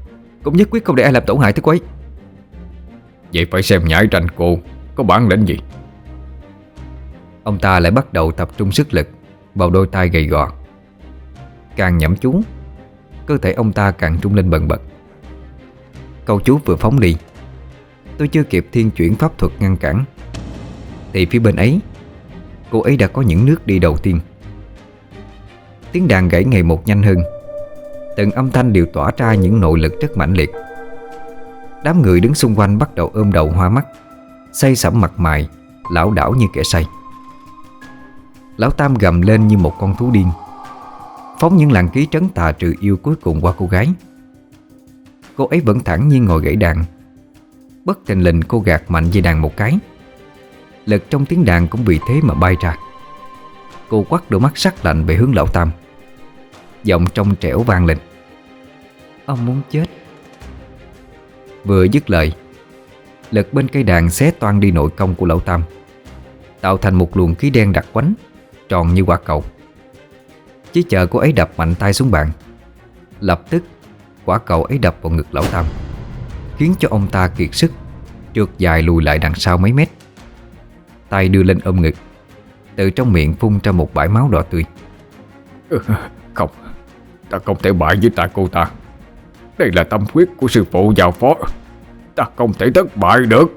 cũng nhất quyết không để ai làm tổn hại tới cô ấy. Vậy phải xem nhãi ranh cô có bản lĩnh gì. Ông ta lại bắt đầu tập trung sức lực vào đôi tay gầy gò. Càng nhẩm chú, cơ thể ông ta càng trung lên bần bật. Câu chú vừa phóng đi, tôi chưa kịp thiên chuyển pháp thuật ngăn cản, thì phía bên ấy, cô ấy đã có những nước đi đầu tiên. Tiếng đàn gãy ngày một nhanh hơn, từng âm thanh đều tỏa ra những nội lực rất mãnh liệt. Đám người đứng xung quanh bắt đầu ôm đầu hoa mắt, say sẩm mặt mày, lảo đảo như kẻ say. Lão Tam gầm lên như một con thú điên, phóng những làn khí trấn tà trừ yêu cuối cùng qua cô gái. Cô ấy vẫn thản nhiên ngồi gãy đàn. Bất thình lình cô gạt mạnh dây đàn một cái, lực trong tiếng đàn cũng vì thế mà bay ra. Cô quắt đôi mắt sắc lạnh về hướng Lão Tam, giọng trong trẻo vang lên: "Ông muốn chết." Vừa dứt lời, lực bên cây đàn xé toang đi nội công của Lão Tam, tạo thành một luồng khí đen đặc quánh, tròn như quả cầu. Chỉ chờ cô ấy đập mạnh tay xuống bàn, lập tức quả cầu ấy đập vào ngực Lão Tam, khiến cho ông ta kiệt sức, trượt dài lùi lại đằng sau mấy mét. Tay đưa lên ôm ngực, từ trong miệng phun ra một bãi máu đỏ tươi. Không, ta không thể bại với tay cô ta. Đây là tâm huyết của sư phụ giao phó, ta không thể thất bại được.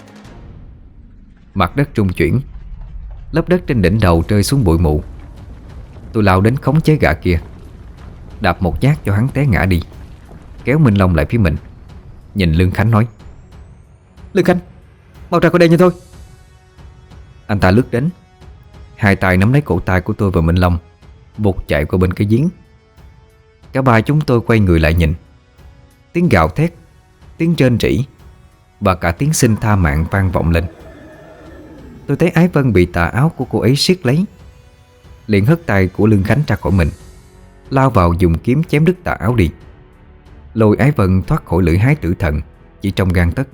Mặt đất rung chuyển, lớp đất trên đỉnh đầu rơi xuống bụi mù. Tôi lao đến khống chế gã kia, đạp một nhát cho hắn té ngã đi, kéo Minh Long lại phía mình, nhìn Lương Khánh nói: "Lương Khánh, mau ra khỏi đây nhanh thôi." Anh ta lướt đến, hai tay nắm lấy cổ tay của tôi và Minh Long, vụt chạy qua bên cái giếng. Cả ba chúng tôi quay người lại nhìn. Tiếng gào thét, tiếng rên rỉ và cả tiếng xin tha mạng vang vọng lên. Tôi thấy Ái Vân bị tà áo của cô ấy siết lấy, liền hất tay của Lương Khánh ra khỏi mình, lao vào dùng kiếm chém đứt tà áo đi, lôi Ái Vân thoát khỏi lưỡi hái tử thần chỉ trong gang tấc.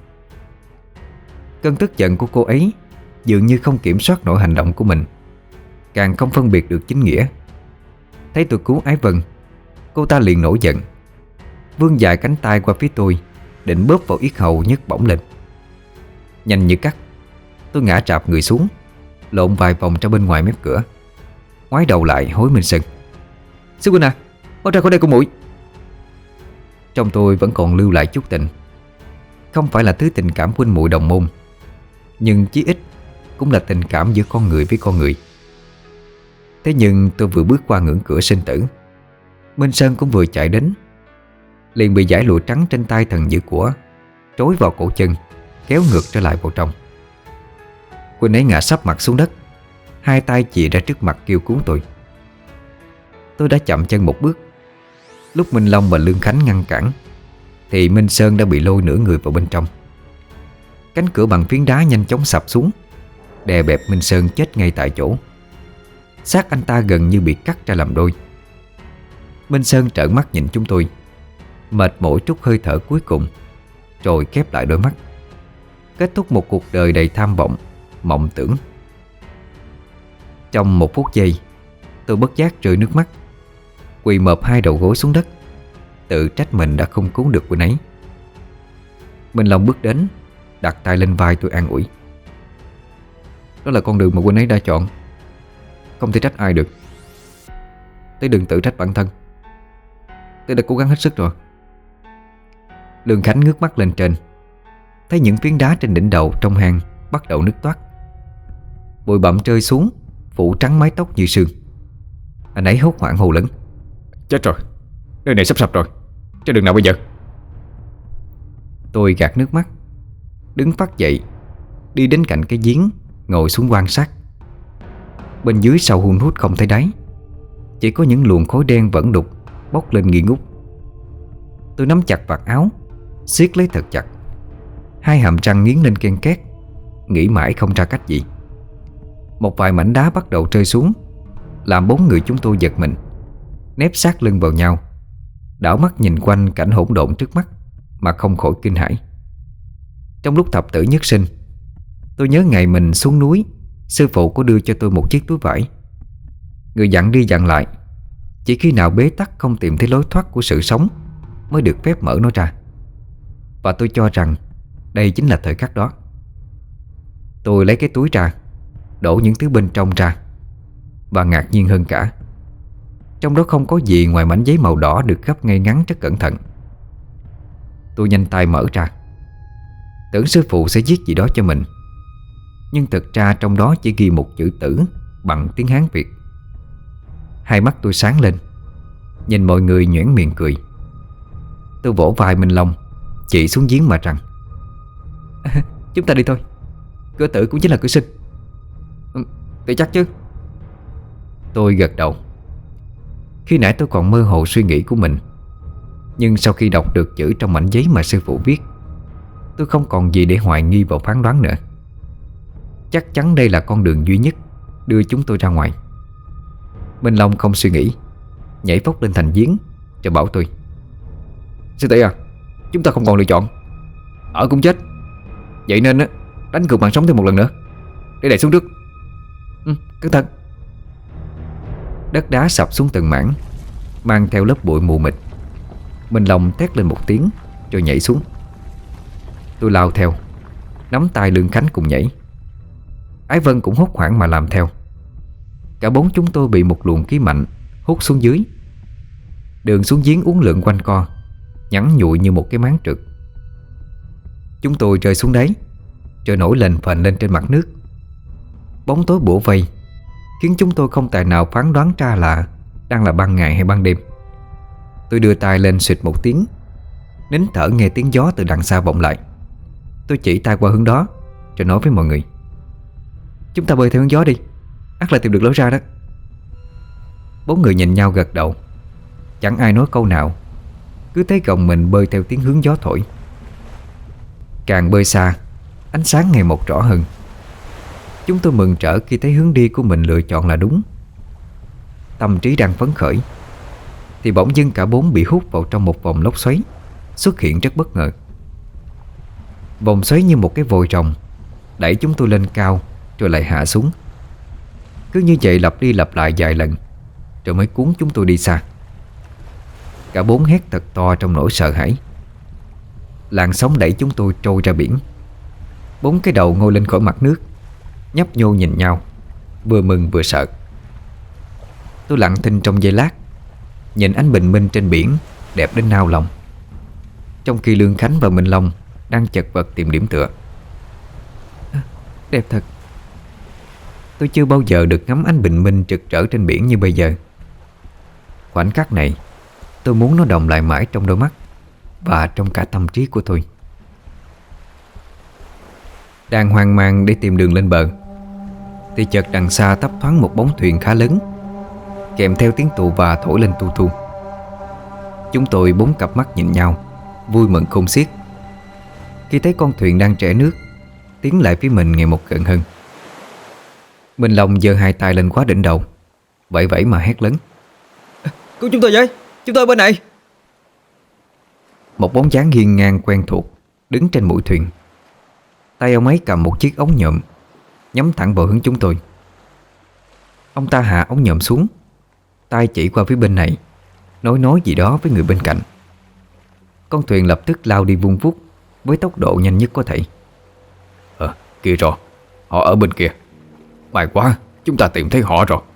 Cơn tức giận của cô ấy dường như không kiểm soát nổi hành động của mình, càng không phân biệt được chính nghĩa. Thấy tôi cứu Ái Vân, cô ta liền nổi giận, vươn dài cánh tay qua phía tôi, định bóp vào yết hầu nhấc bổng lên. Nhanh như cắt, tôi ngã trạp người xuống, lộn vài vòng ra bên ngoài mép cửa, ngoái đầu lại hối Minh Sơn: "Sư huynh à, mau ra khỏi đây cô muội." Trong tôi vẫn còn lưu lại chút tình, không phải là thứ tình cảm huynh muội đồng môn, nhưng chí ít cũng là tình cảm giữa con người với con người. Thế nhưng tôi vừa bước qua ngưỡng cửa sinh tử, Minh Sơn cũng vừa chạy đến, liền bị dải lụa trắng trên tay thần dữ của trói vào cổ chân, kéo ngược trở lại vào trong. Huynh ấy ngã sấp mặt xuống đất, hai tay chìa ra trước mặt kêu cứu tôi. Tôi đã chậm chân một bước. Lúc Minh Long và Lương Khánh ngăn cản, thì Minh Sơn đã bị lôi nửa người vào bên trong. Cánh cửa bằng phiến đá nhanh chóng sập xuống, đè bẹp Minh Sơn chết ngay tại chỗ. Xác anh ta gần như bị cắt ra làm đôi. Minh Sơn trợn mắt nhìn chúng tôi, mệt mỏi trút hơi thở cuối cùng, rồi khép lại đôi mắt, kết thúc một cuộc đời đầy tham vọng, mộng tưởng. Trong một phút giây, tôi bất giác rơi nước mắt, quỳ mọp hai đầu gối xuống đất, tự trách mình đã không cứu được Quỳnh ấy. Minh Long bước đến, đặt tay lên vai tôi an ủi: "Đó là con đường mà Quỳnh ấy đã chọn, không thể trách ai được. Thế đừng tự trách bản thân, tôi đã cố gắng hết sức rồi." Lương Khánh ngước mắt lên trên, thấy những phiến đá trên đỉnh đầu trong hang bắt đầu nứt toác, bụi bặm rơi xuống phủ trắng mái tóc như sương. Anh ấy hốt hoảng hô lớn: "Chết rồi, nơi này sắp sập rồi, trên đường nào bây giờ?" Tôi gạt nước mắt, đứng phát dậy, đi đến cạnh cái giếng, ngồi xuống quan sát. Bên dưới sâu hun hút không thấy đáy, chỉ có những luồng khói đen vẫn đục bốc lên nghi ngút. Tôi nắm chặt vạt áo, siết lấy thật chặt, hai hàm răng nghiến lên ken két, nghĩ mãi không ra cách gì. Một vài mảnh đá bắt đầu rơi xuống, làm bốn người chúng tôi giật mình, nép sát lưng vào nhau, đảo mắt nhìn quanh cảnh hỗn độn trước mắt mà không khỏi kinh hãi. Trong lúc thập tử nhất sinh, tôi nhớ ngày mình xuống núi, sư phụ có đưa cho tôi một chiếc túi vải. Người dặn đi dặn lại, chỉ khi nào bế tắc không tìm thấy lối thoát của sự sống mới được phép mở nó ra. Và tôi cho rằng đây chính là thời khắc đó. Tôi lấy cái túi ra, đổ những thứ bên trong ra. Và ngạc nhiên hơn cả, trong đó không có gì ngoài mảnh giấy màu đỏ được gấp ngay ngắn rất cẩn thận. Tôi nhanh tay mở ra, tưởng sư phụ sẽ viết gì đó cho mình. Nhưng thực ra trong đó chỉ ghi một chữ tử bằng tiếng Hán Việt. Hai mắt tôi sáng lên, nhìn mọi người nhoẻn miệng cười. Tôi vỗ vai Minh Long, chỉ xuống giếng mà rằng: Chúng ta đi thôi, cửa tử cũng chính là cửa sinh. Tự chắc chứ? Tôi gật đầu. Khi nãy tôi còn mơ hồ suy nghĩ của mình, nhưng sau khi đọc được chữ trong mảnh giấy mà sư phụ viết, tôi không còn gì để hoài nghi vào phán đoán nữa. Chắc chắn đây là con đường duy nhất đưa chúng tôi ra ngoài. Minh Long không suy nghĩ, nhảy phóc lên thành giếng rồi bảo tôi: Sư tỷ à, chúng ta không còn lựa chọn. Ở cũng chết, vậy nên đánh cược mạng sống thêm một lần nữa. Để đẩy xuống trước. Cẩn thận. Đất đá sập xuống từng mảng, mang theo lớp bụi mù mịt. Minh Long thét lên một tiếng rồi nhảy xuống. Tôi lao theo, nắm tay Lương Khánh cùng nhảy. Ái Vân cũng hốt hoảng mà làm theo. Cả bốn chúng tôi bị một luồng khí mạnh hút xuống dưới. Đường xuống giếng uốn lượn quanh co, nhẵn nhụi như một cái máng trượt. Chúng tôi rơi xuống đáy, rồi nổi lên phềnh lên trên mặt nước. Bóng tối bủa vây khiến chúng tôi không tài nào phán đoán ra là đang là ban ngày hay ban đêm. Tôi đưa tay lên xịt một tiếng, nín thở nghe tiếng gió từ đằng xa vọng lại. Tôi chỉ tay qua hướng đó rồi nói với mọi người: Chúng ta bơi theo hướng gió đi, ắt là tìm được lối ra đó. Bốn người nhìn nhau gật đầu. Chẳng ai nói câu nào, cứ thấy gồng mình bơi theo tiếng hướng gió thổi. Càng bơi xa, ánh sáng ngày một rõ hơn. Chúng tôi mừng rỡ khi thấy hướng đi của mình lựa chọn là đúng. Tâm trí đang phấn khởi thì bỗng dưng cả bốn bị hút vào trong một vòng lốc xoáy xuất hiện rất bất ngờ. Vòng xoáy như một cái vòi rồng đẩy chúng tôi lên cao rồi lại hạ xuống. Cứ như vậy lặp đi lặp lại vài lần rồi mới cuốn chúng tôi đi xa. Cả bốn hét thật to trong nỗi sợ hãi. Làn sóng đẩy chúng tôi trôi ra biển. Bốn cái đầu ngoi lên khỏi mặt nước, nhấp nhô nhìn nhau, vừa mừng vừa sợ. Tôi lặng thinh trong giây lát, nhìn ánh bình minh trên biển đẹp đến nao lòng, trong khi Lương Khánh và Minh Long đang chật vật tìm điểm tựa. Đẹp thật. Tôi chưa bao giờ được ngắm ánh bình minh rực rỡ trên biển như bây giờ. Khoảnh khắc này tôi muốn nó đọng lại mãi trong đôi mắt và trong cả tâm trí của tôi. Đang hoang mang để tìm đường lên bờ thì chợt đằng xa thấp thoáng một bóng thuyền khá lớn, kèm theo tiếng tù và thổi lên tu tu. Chúng tôi bốn cặp mắt nhìn nhau, vui mừng khôn xiết khi thấy con thuyền đang trẻ nước tiến lại phía mình ngày một gần hơn. Minh Long giơ hai tay lên quá đỉnh đầu, vẫy vẫy mà hét lớn: Cứu chúng tôi với, chúng tôi bên này. Một bóng dáng hiên ngang quen thuộc đứng trên mũi thuyền. Tay ông ấy cầm một chiếc ống nhòm, nhắm thẳng vào hướng chúng tôi. Ông ta hạ ống nhòm xuống, tay chỉ qua phía bên này, nói gì đó với người bên cạnh. Con thuyền lập tức lao đi vun vút với tốc độ nhanh nhất có thể. Kìa rồi, họ ở bên kia. May quá, chúng ta tìm thấy họ rồi.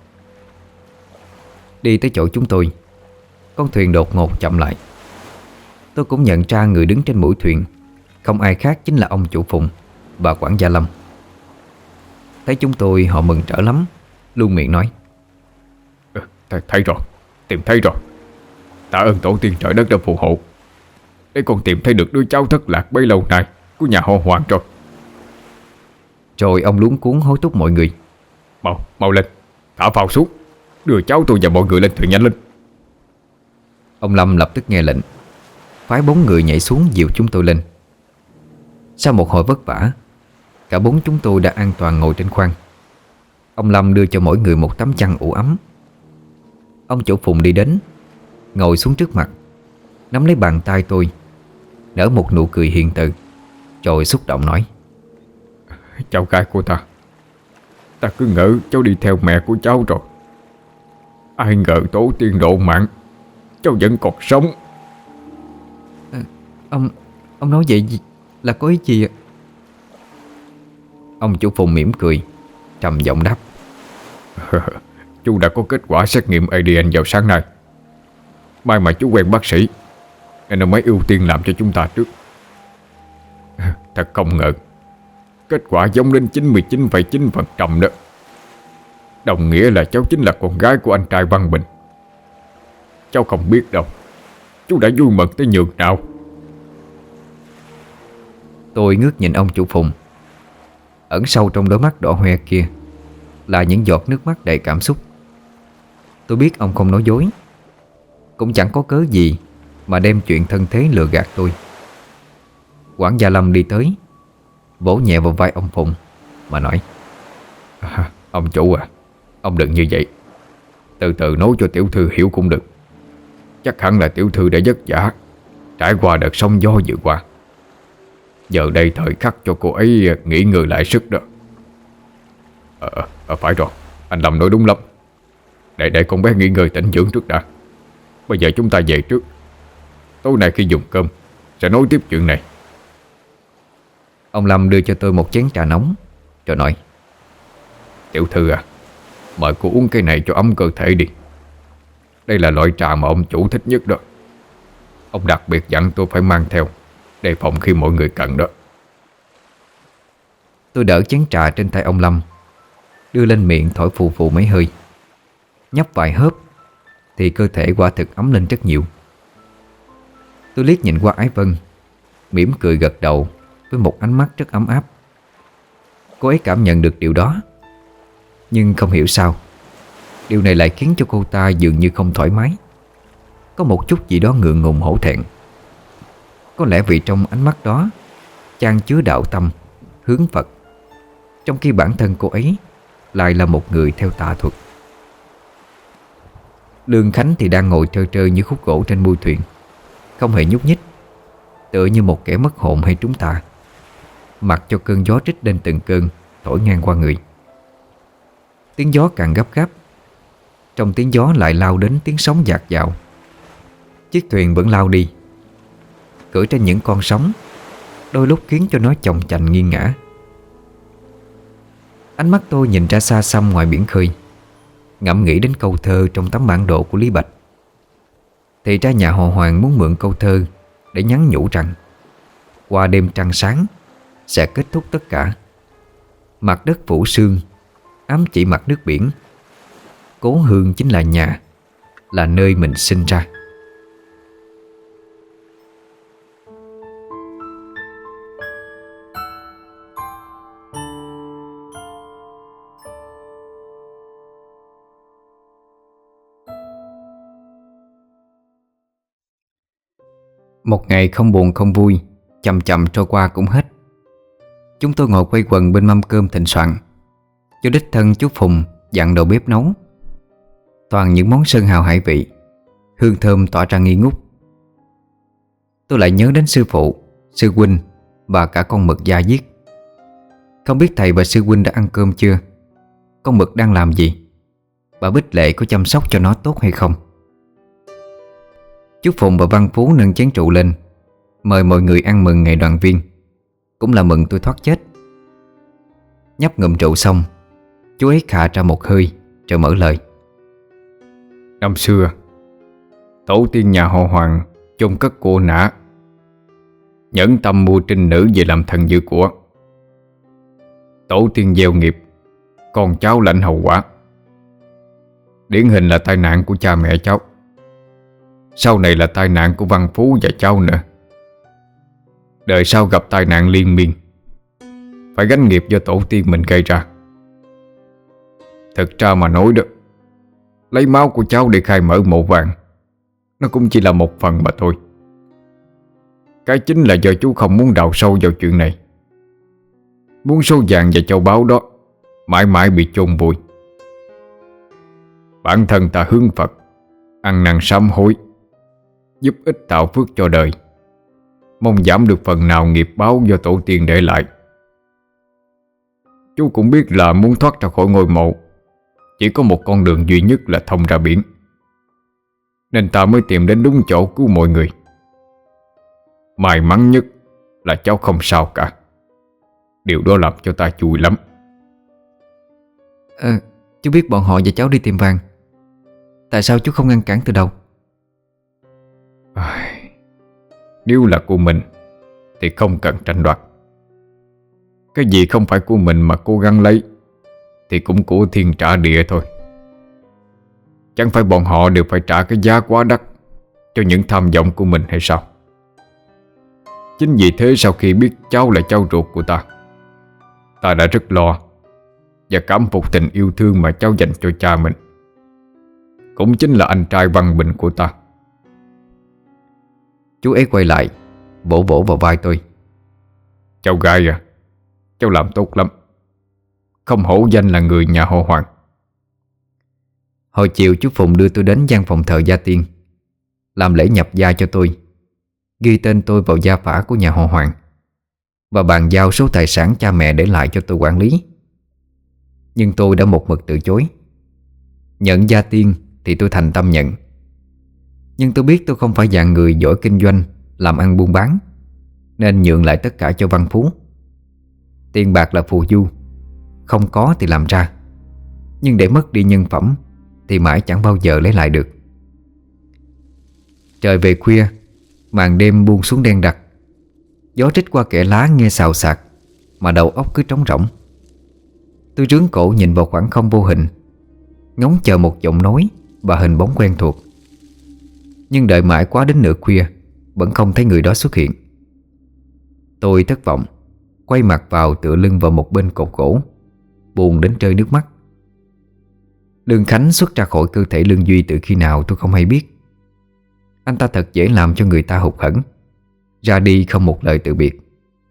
Đi tới chỗ chúng tôi, con thuyền đột ngột chậm lại. Tôi cũng nhận ra người đứng trên mũi thuyền không ai khác chính là ông chủ Phùng và quản gia Lâm. Thấy chúng tôi họ mừng rỡ lắm, luôn miệng nói: Thấy rồi, tìm thấy rồi. Tạ ơn tổ tiên trời đất đã phù hộ, để con tìm thấy được đứa cháu thất lạc bấy lâu nay của nhà họ Hoàng rồi. Rồi ông luống cuống hối thúc mọi người: Mau lên, thả phao xuống, đưa cháu tôi và mọi người lên thuyền nhanh lên. Ông Lâm lập tức nghe lệnh, phái bốn người nhảy xuống dìu chúng tôi lên. Sau một hồi vất vả, cả bốn chúng tôi đã an toàn ngồi trên khoang. Ông Lâm đưa cho mỗi người một tấm chăn ủ ấm. Ông chủ Phùng đi đến, ngồi xuống trước mặt, nắm lấy bàn tay tôi, nở một nụ cười hiền từ, rồi xúc động nói: Cháu gái của ta cứ ngỡ cháu đi theo mẹ của cháu rồi. Ai ngờ tổ tiên độ mạng, cháu vẫn còn sống. Ông nói vậy là có ý gì ạ? Ông chủ Phùng mỉm cười, trầm giọng đáp. Chú đã có kết quả xét nghiệm ADN vào sáng nay. May mà chú quen bác sĩ nên ông mới ưu tiên làm cho chúng ta trước. Thật không ngờ kết quả giống đến 99,9% đó. Đồng nghĩa là cháu chính là con gái của anh trai Văn Bình. Cháu không biết đâu, chú đã vui mừng tới nhường nào. Tôi ngước nhìn ông chủ Phùng. Ẩn sâu trong đôi mắt đỏ hoe kia là những giọt nước mắt đầy cảm xúc. Tôi biết ông không nói dối, cũng chẳng có cớ gì mà đem chuyện thân thế lừa gạt tôi. Quản gia Lâm đi tới, vỗ nhẹ vào vai ông Phùng mà nói. Ông chủ à, ông đừng như vậy. Từ từ nói cho tiểu thư hiểu cũng được. Chắc hẳn là tiểu thư đã vất vả trải qua đợt sóng gió vừa qua. Giờ đây thời khắc cho cô ấy nghỉ ngơi lại sức đó. Phải rồi, anh Lâm nói đúng lắm. Để con bé nghỉ ngơi tĩnh dưỡng trước đã. Bây giờ chúng ta về trước. Tối nay khi dùng cơm sẽ nói tiếp chuyện này. Ông Lâm đưa cho tôi một chén trà nóng rồi nói. Tiểu thư à, mời cô uống cái này cho ấm cơ thể đi. Đây là loại trà mà ông chủ thích nhất đó. Ông đặc biệt dặn tôi phải mang theo, đề phòng khi mọi người cần đó. Tôi đỡ chén trà trên tay ông Lâm, đưa lên miệng thổi phù phù mấy hơi. Nhấp vài hớp thì cơ thể quả thực ấm lên rất nhiều. Tôi liếc nhìn qua Ái Vân, mỉm cười gật đầu với một ánh mắt rất ấm áp. Cô ấy cảm nhận được điều đó, nhưng không hiểu sao điều này lại khiến cho cô ta dường như không thoải mái. Có một chút gì đó ngượng ngùng hổ thẹn. Có lẽ vì trong ánh mắt đó chan chứa đạo tâm, hướng Phật, trong khi bản thân cô ấy lại là một người theo tà thuật. Lương Khánh thì đang ngồi trơ trơ như khúc gỗ trên mui thuyền, không hề nhúc nhích, tựa như một kẻ mất hồn hay trúng tà, mặc cho cơn gió trích lên từng cơn thổi ngang qua người. Tiếng gió càng gấp gáp, trong tiếng gió lại lao đến tiếng sóng dạt dào. Chiếc thuyền vẫn lao đi, cưỡi trên những con sóng, đôi lúc khiến cho nó chồng chành nghiêng ngã. Ánh mắt tôi nhìn ra xa xăm ngoài biển khơi, ngẫm nghĩ đến câu thơ trong tấm bản đồ của Lý Bạch. Thì ra nhà họ Hoàng muốn mượn câu thơ để nhắn nhủ rằng qua đêm trăng sáng sẽ kết thúc tất cả. Mặt đất phủ sương ám chỉ mặt nước biển. Cố hương chính là nhà, là nơi mình sinh ra. Một ngày không buồn không vui chậm chậm trôi qua cũng hết. Chúng tôi ngồi quây quần bên mâm cơm thịnh soạn cho đích thân chú Phùng dặn đầu bếp nấu. Toàn những món sơn hào hải vị, hương thơm tỏa ra nghi ngút. Tôi lại nhớ đến sư phụ, sư huynh và cả con mực da diết. Không biết thầy và sư huynh đã ăn cơm chưa? Con mực đang làm gì? Bà Bích Lệ có chăm sóc cho nó tốt hay không? Chú Phùng và Văn Phú nâng chén rượu lên, mời mọi người ăn mừng ngày đoàn viên, cũng là mừng tôi thoát chết. Nhấp ngụm rượu xong, chú ấy khà ra một hơi rồi mở lời. Năm xưa, tổ tiên nhà họ Hoàng chôn cất cô nã, nhẫn tâm mua trinh nữ về làm thần dư của. Tổ tiên gieo nghiệp, con cháu lãnh hậu quả. Điển hình là tai nạn của cha mẹ cháu, sau này là tai nạn của Văn Phú và cháu nữa. Đời sau gặp tai nạn liên miên, phải gánh nghiệp do tổ tiên mình gây ra. Thực ra mà nói đó, lấy máu của cháu để khai mở mộ vàng, nó cũng chỉ là một phần mà thôi. Cái chính là do chú không muốn đào sâu vào chuyện này, muốn số vàng và châu báu đó mãi mãi bị chôn vùi. Bản thân ta hướng Phật, ăn năn sám hối, giúp ích tạo phước cho đời, mong giảm được phần nào nghiệp báo do tổ tiên để lại. Chú cũng biết là muốn thoát ra khỏi ngôi mộ chỉ có một con đường duy nhất là thông ra biển, nên ta mới tìm đến đúng chỗ cứu mọi người. May mắn nhất là cháu không sao cả. Điều đó làm cho ta vui lắm. Chú biết bọn họ và cháu đi tìm vàng. Tại sao chú không ngăn cản từ đầu? Nếu là của mình thì không cần tranh đoạt. Cái gì không phải của mình mà cố gắng lấy thì cũng của thiên trả địa thôi. Chẳng phải bọn họ đều phải trả cái giá quá đắt cho những tham vọng của mình hay sao? Chính vì thế sau khi biết cháu là cháu ruột của ta đã rất lo và cảm phục tình yêu thương mà cháu dành cho cha mình. Cũng chính là anh trai Văn Bình của ta. Chú ấy quay lại, vỗ vỗ vào vai tôi. Cháu gái à, cháu làm tốt lắm. Không hổ danh là người nhà họ Hoàng. Hồi chiều chú Phụng đưa tôi đến gian phòng thờ gia tiên, làm lễ nhập gia cho tôi, ghi tên tôi vào gia phả của nhà họ Hoàng và bàn giao số tài sản cha mẹ để lại cho tôi quản lý. Nhưng tôi đã một mực từ chối. Nhận gia tiên thì tôi thành tâm nhận. Nhưng tôi biết tôi không phải dạng người giỏi kinh doanh, làm ăn buôn bán, nên nhượng lại tất cả cho Văn Phú. Tiền bạc là phù du, không có thì làm ra, nhưng để mất đi nhân phẩm thì mãi chẳng bao giờ lấy lại được. Trời về khuya, màn đêm buông xuống đen đặc. Gió rít qua kẽ lá nghe xào xạc, mà đầu óc cứ trống rỗng. Tôi rướn cổ nhìn vào khoảng không vô hình, ngóng chờ một giọng nói và hình bóng quen thuộc. Nhưng đợi mãi quá đến nửa khuya vẫn không thấy người đó xuất hiện. Tôi thất vọng, quay mặt vào tựa lưng vào một bên cột gỗ, buồn đến rơi nước mắt. Lương Khánh xuất ra khỏi cơ thể Lương Duy từ khi nào tôi không hay biết. Anh ta thật dễ làm cho người ta hụt hẫng, ra đi không một lời từ biệt.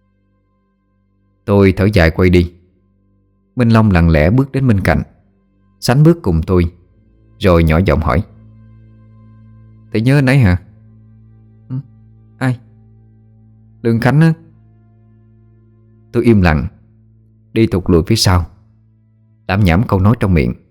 Tôi thở dài quay đi. Minh Long lặng lẽ bước đến bên cạnh, sánh bước cùng tôi, rồi nhỏ giọng hỏi: "Thầy nhớ anh ấy hả?" Ai? Lương Khánh á. Tôi im lặng, đi thụt lùi phía sau, lẩm nhẩm câu nói trong miệng: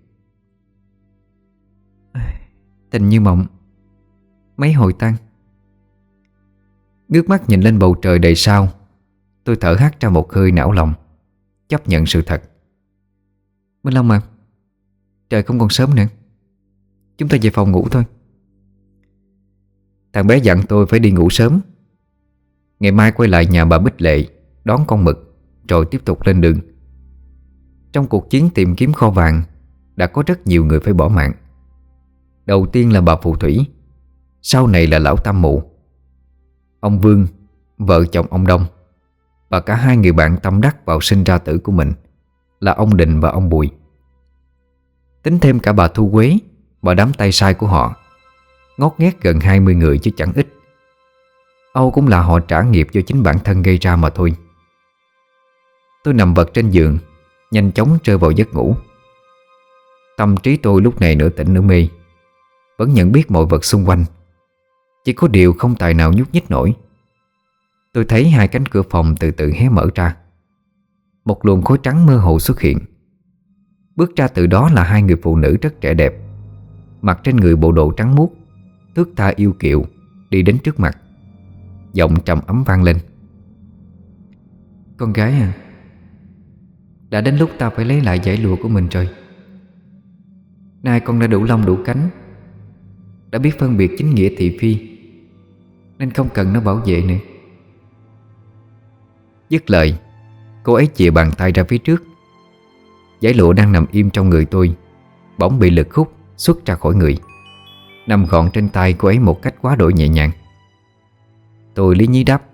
"Tình như mộng, mấy hồi tan." Ngước mắt nhìn lên bầu trời đầy sao, tôi thở hắt ra một hơi não lòng, chấp nhận sự thật. "Minh Long à, trời không còn sớm nữa, chúng ta về phòng ngủ thôi." Thằng bé dặn tôi phải đi ngủ sớm, ngày mai quay lại nhà bà Bích Lệ đón con mực, rồi tiếp tục lên đường. Trong cuộc chiến tìm kiếm kho vàng đã có rất nhiều người phải bỏ mạng. Đầu tiên là bà phù thủy, sau này là lão Tam Mụ, ông Vương, vợ chồng ông Đông, và cả hai người bạn tâm đắc vào sinh ra tử của mình là ông Định và ông Bùi. Tính thêm cả bà Thu Quế và đám tay sai của họ, ngót nghét gần 20 người chứ chẳng ít. Âu cũng là họ trả nghiệp do chính bản thân gây ra mà thôi. Tôi nằm vật trên giường, nhanh chóng rơi vào giấc ngủ. Tâm trí tôi lúc này nửa tỉnh nửa mê, vẫn nhận biết mọi vật xung quanh, chỉ có điều không tài nào nhúc nhích nổi. Tôi thấy hai cánh cửa phòng từ từ hé mở ra. Một luồng khói trắng mơ hồ xuất hiện. Bước ra từ đó là hai người phụ nữ rất trẻ đẹp, mặc trên người bộ đồ trắng muốt, thướt tha yêu kiều, đi đến trước mặt. Giọng trầm ấm vang lên: "Con gái à, đã đến lúc ta phải lấy lại dải lụa của mình rồi. Nay con đã đủ lông đủ cánh, đã biết phân biệt chính nghĩa thị phi, nên không cần nó bảo vệ nữa." Dứt lời, cô ấy chìa bàn tay ra phía trước. Dải lụa đang nằm im trong người tôi bỗng bị lực hút xuất ra khỏi người, nằm gọn trên tay cô ấy một cách quá đổi nhẹ nhàng. Tôi lý nhí đáp: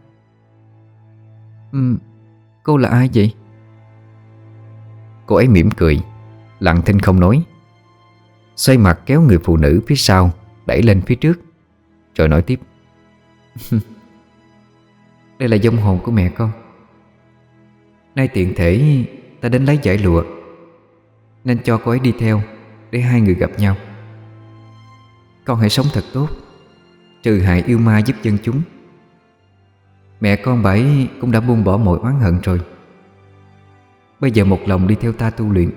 Cô là ai vậy?" Cô ấy mỉm cười, lặng thinh không nói, xoay mặt kéo người phụ nữ phía sau đẩy lên phía trước, rồi nói tiếp: "Đây là vong hồn của mẹ con. Nay tiện thể ta đến lấy dải lụa, nên cho cô ấy đi theo để hai người gặp nhau. Con hãy sống thật tốt, trừ hại yêu ma giúp dân chúng. Mẹ con bà ấy cũng đã buông bỏ mọi oán hận rồi, bây giờ một lòng đi theo ta tu luyện."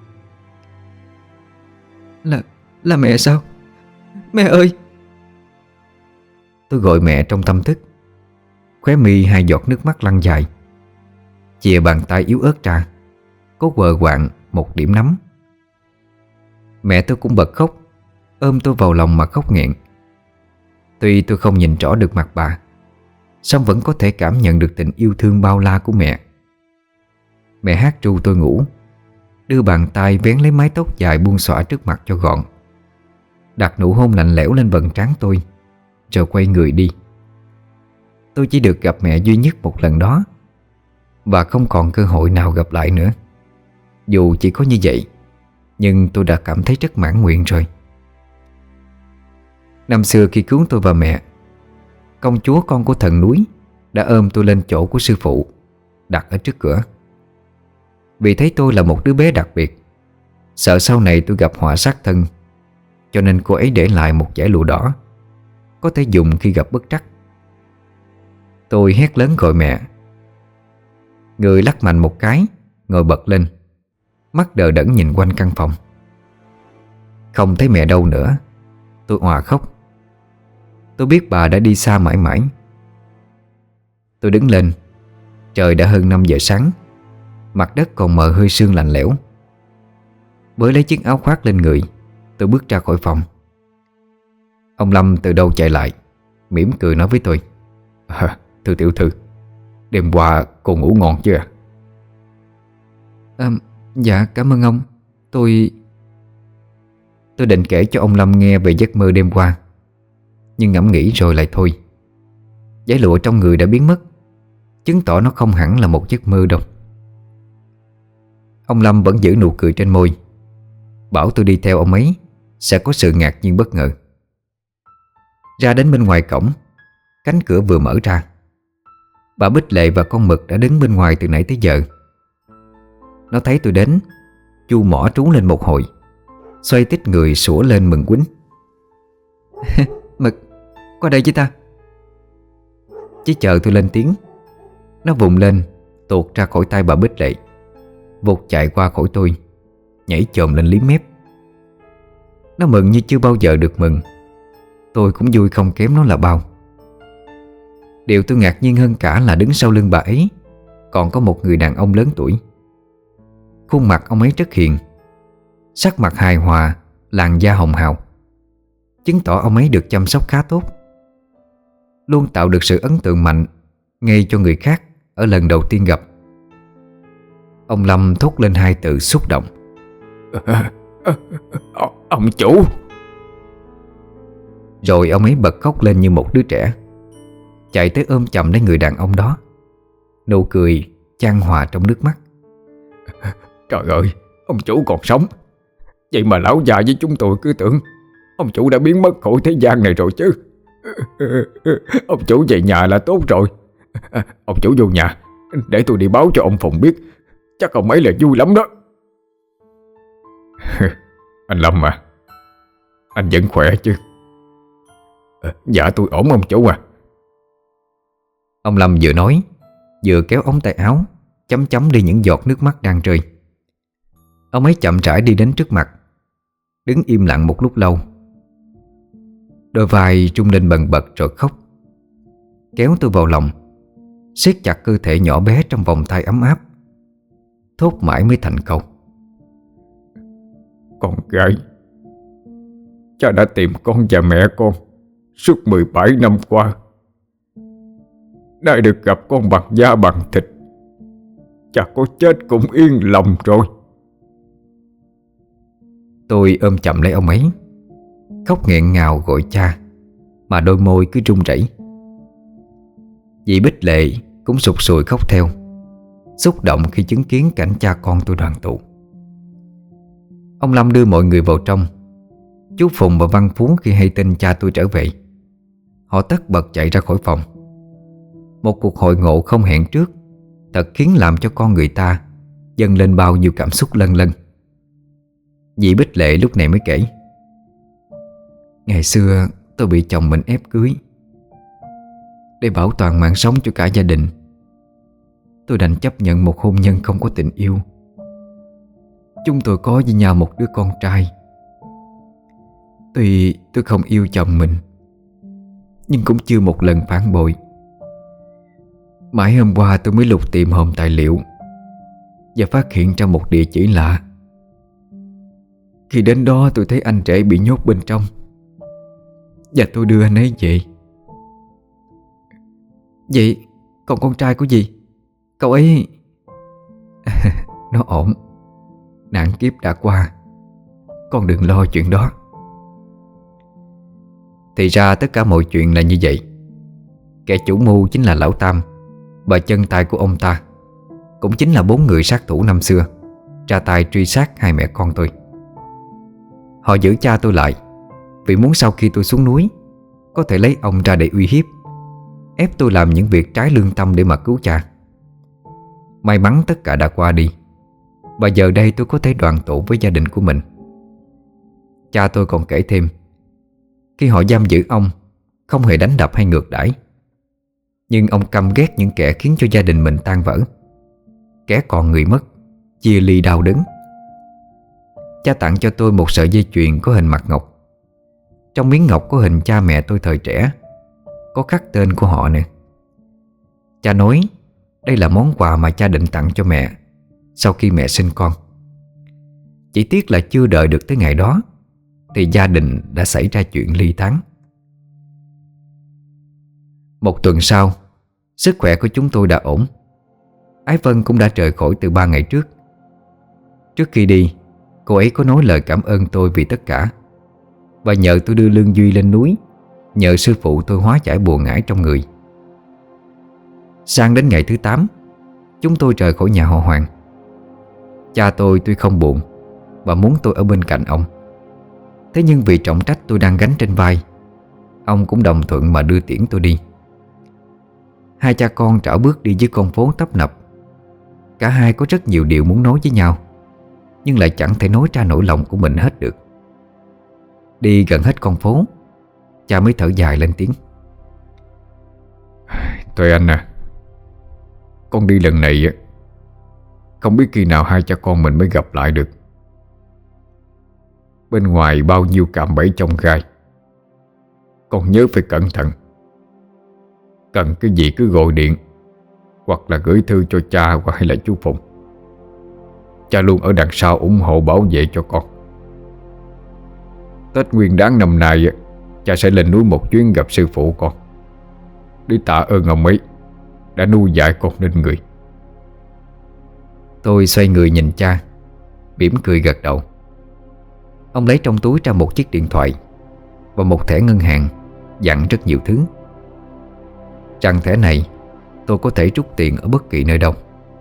Là mẹ sao? Mẹ ơi! Tôi gọi mẹ trong tâm thức. Khóe mi hai giọt nước mắt lăn dài. Chìa bàn tay yếu ớt ra, có quờ quạng một điểm nắm. Mẹ tôi cũng bật khóc, ôm tôi vào lòng mà khóc nghẹn. Tuy tôi không nhìn rõ được mặt bà, song vẫn có thể cảm nhận được tình yêu thương bao la của mẹ. Mẹ hát ru tôi ngủ, đưa bàn tay vén lấy mái tóc dài buông xõa trước mặt cho gọn, đặt nụ hôn lạnh lẽo lên vầng trán tôi, rồi quay người đi. Tôi chỉ được gặp mẹ duy nhất một lần đó, và không còn cơ hội nào gặp lại nữa. Dù chỉ có như vậy, nhưng tôi đã cảm thấy rất mãn nguyện rồi. Năm xưa khi cứu tôi và mẹ, công chúa con của thần núi đã ôm tôi lên chỗ của sư phụ, đặt ở trước cửa. Vì thấy tôi là một đứa bé đặc biệt, sợ sau này tôi gặp họa sát thân, cho nên cô ấy để lại một dải lụa đỏ, có thể dùng khi gặp bất trắc. Tôi hét lớn gọi mẹ. Người lắc mạnh một cái, ngồi bật lên, mắt đờ đẫn nhìn quanh căn phòng. Không thấy mẹ đâu nữa, tôi òa khóc. Tôi biết bà đã đi xa mãi mãi. Tôi đứng lên. Trời đã hơn 5 giờ sáng, mặt đất còn mờ hơi sương lạnh lẽo. Bới lấy chiếc áo khoác lên người, tôi bước ra khỏi phòng. Ông Lâm từ đâu chạy lại, mỉm cười nói với tôi: Thưa tiểu thư, đêm qua cô ngủ ngon chưa? Dạ cảm ơn ông. Tôi định kể cho ông Lâm nghe về giấc mơ đêm qua, nhưng ngẫm nghĩ rồi lại thôi. Giấy lụa trong người đã biến mất, chứng tỏ nó không hẳn là một giấc mơ đâu. Ông Lâm vẫn giữ nụ cười trên môi, bảo tôi đi theo ông ấy sẽ có sự ngạc nhiên bất ngờ. Ra đến bên ngoài cổng, cánh cửa vừa mở ra, bà Bích Lệ và con Mực đã đứng bên ngoài từ nãy tới giờ. Nó thấy tôi đến, chu mỏ trú lên một hồi, xoay tít người sủa lên mừng quýnh. Mực, qua đây với ta. Chỉ chờ tôi lên tiếng, nó vùng lên, tuột ra khỏi tay bà Bích Lệ, vụt chạy qua khỏi tôi, nhảy chồm lên liếm mép. Nó mừng như chưa bao giờ được mừng. Tôi cũng vui không kém nó là bao. Điều tôi ngạc nhiên hơn cả là đứng sau lưng bà ấy còn có một người đàn ông lớn tuổi. Khuôn mặt ông ấy rất hiền, sắc mặt hài hòa, làn da hồng hào, chứng tỏ ông ấy được chăm sóc khá tốt, luôn tạo được sự ấn tượng mạnh ngay cho người khác ở lần đầu tiên gặp. Ông Lâm thốt lên hai từ xúc động: Ông chủ. Rồi ông ấy bật khóc lên như một đứa trẻ, chạy tới ôm chầm lấy người đàn ông đó, nụ cười chan hòa trong nước mắt. Trời ơi, ông chủ còn sống. Vậy mà lão già với chúng tôi cứ tưởng ông chủ đã biến mất khỏi thế gian này rồi chứ. Ông chủ về nhà là tốt rồi. Ông chủ vô nhà, để tôi đi báo cho ông Phùng biết. Chắc ông ấy là vui lắm đó. Anh Lâm à, anh vẫn khỏe chứ? Dạ tôi ổn ông chủ à. Ông Lâm vừa nói, vừa kéo ống tay áo chấm chấm đi những giọt nước mắt đang rơi. Ông ấy chậm rãi đi đến trước mặt, đứng im lặng một lúc lâu. Đôi vai rung lên bần bật rồi khóc, kéo tôi vào lòng, siết chặt cơ thể nhỏ bé trong vòng tay ấm áp, thốt mãi mới thành câu: Con gái, cha đã tìm con và mẹ con suốt 17 năm qua. Nay được gặp con bằng da bằng thịt, cha có chết cũng yên lòng rồi. Tôi ôm chầm lấy ông ấy, khóc nghẹn ngào gọi cha, mà đôi môi cứ run rẩy. Dì Bích Lệ cũng sụt sùi khóc theo, xúc động khi chứng kiến cảnh cha con tôi đoàn tụ. Ông Lâm đưa mọi người vào trong. Chú Phùng và Văn Phú khi hay tin cha tôi trở về, họ tất bật chạy ra khỏi phòng. Một cuộc hội ngộ không hẹn trước thật khiến làm cho con người ta dâng lên bao nhiêu cảm xúc lân lân. Dì Bích Lệ lúc này mới kể: Ngày xưa tôi bị chồng mình ép cưới. Để bảo toàn mạng sống cho cả gia đình, tôi đành chấp nhận một hôn nhân không có tình yêu. Chúng tôi có với nhau một đứa con trai. Tuy tôi không yêu chồng mình, nhưng cũng chưa một lần phản bội. Mãi hôm qua tôi mới lục tìm hòm tài liệu và phát hiện ra một địa chỉ lạ. Khi đến đó tôi thấy anh rể bị nhốt bên trong, và tôi đưa anh ấy về. Vậy còn con trai của dì, cậu ấy... Nó ổn, nạn kiếp đã qua, con đừng lo chuyện đó. Thì ra tất cả mọi chuyện là như vậy. Kẻ chủ mưu chính là Lão Tam, và chân tay của ông ta cũng chính là 4 người sát thủ năm xưa ra tay truy sát hai mẹ con tôi. Họ giữ cha tôi lại vì muốn sau khi tôi xuống núi có thể lấy ông ra để uy hiếp, ép tôi làm những việc trái lương tâm để mà cứu cha. May mắn tất cả đã qua đi, và giờ đây tôi có thể đoàn tụ với gia đình của mình. Cha tôi còn kể thêm, khi họ giam giữ ông, không hề đánh đập hay ngược đãi, nhưng ông căm ghét những kẻ khiến cho gia đình mình tan vỡ, kẻ còn người mất, chia ly đau đớn. Cha tặng cho tôi một sợi dây chuyền có hình mặt ngọc. Trong miếng ngọc có hình cha mẹ tôi thời trẻ, có khắc tên của họ nè. Cha nói đây là món quà mà cha định tặng cho mẹ sau khi mẹ sinh con. Chỉ tiếc là chưa đợi được tới ngày đó thì gia đình đã xảy ra chuyện ly tán. Một tuần sau, sức khỏe của chúng tôi đã ổn. Ái Vân cũng đã rời khỏi từ 3 ngày trước. Trước khi đi, cô ấy có nói lời cảm ơn tôi vì tất cả, và nhờ tôi đưa Lương Duy lên núi, nhờ sư phụ tôi hóa giải bùa ngải trong người. Sang đến ngày thứ 8, chúng tôi rời khỏi nhà họ Hoàng. Cha tôi tuy không buồn và muốn tôi ở bên cạnh ông, thế nhưng vì trọng trách tôi đang gánh trên vai, ông cũng đồng thuận mà đưa tiễn tôi đi. Hai cha con trảo bước đi dưới con phố tấp nập. Cả hai có rất nhiều điều muốn nói với nhau, nhưng lại chẳng thể nói ra nỗi lòng của mình hết được. Đi gần hết con phố, cha mới thở dài lên tiếng. Tuệ Anh à, con đi lần này không biết khi nào hai cha con mình mới gặp lại được. Bên ngoài bao nhiêu cạm bẫy chông gai, con nhớ phải cẩn thận. Cần cái gì cứ gọi điện hoặc là gửi thư cho cha hoặc hay là chú Phụng. Cha luôn ở đằng sau ủng hộ bảo vệ cho con. Tết Nguyên Đán năm nay cha sẽ lên núi một chuyến gặp sư phụ con, để tạ ơn ông ấy đã nuôi dạy con nên người. Tôi xoay người nhìn cha, mỉm cười gật đầu. Ông lấy trong túi ra một chiếc điện thoại và một thẻ ngân hàng dặn rất nhiều thứ. Rằng thẻ này tôi có thể rút tiền ở bất kỳ nơi đâu.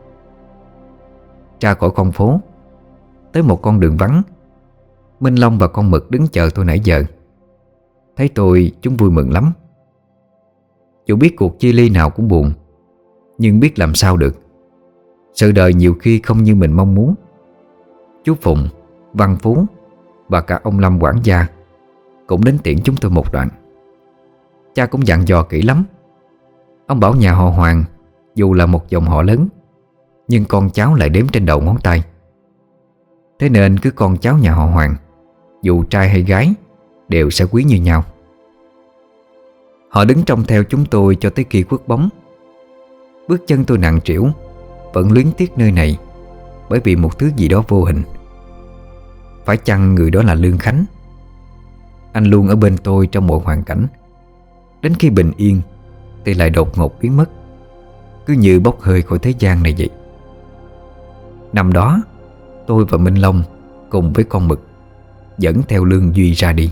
Ra khỏi con phố, tới một con đường vắng. Minh Long và con Mực đứng chờ tôi nãy giờ. Thấy tôi chúng vui mừng lắm. Dù biết cuộc chia ly nào cũng buồn, nhưng biết làm sao được. Sự đời nhiều khi không như mình mong muốn. Chú Phụng, Văn Phú và cả ông Lâm quản gia cũng đến tiễn chúng tôi một đoạn. Cha cũng dặn dò kỹ lắm. Ông bảo nhà họ Hoàng dù là một dòng họ lớn, nhưng con cháu lại đếm trên đầu ngón tay. Thế nên cứ con cháu nhà họ Hoàng, dù trai hay gái, đều sẽ quý như nhau. Họ đứng trông theo chúng tôi cho tới khi khuất bóng. Bước chân tôi nặng trĩu, vẫn luyến tiếc nơi này bởi vì một thứ gì đó vô hình. Phải chăng người đó là Lương Khánh? Anh luôn ở bên tôi trong mọi hoàn cảnh. Đến khi bình yên thì lại đột ngột biến mất, cứ như bốc hơi khỏi thế gian này vậy. Năm đó tôi và Minh Long cùng với con Mực dẫn theo Lương Duy ra đi.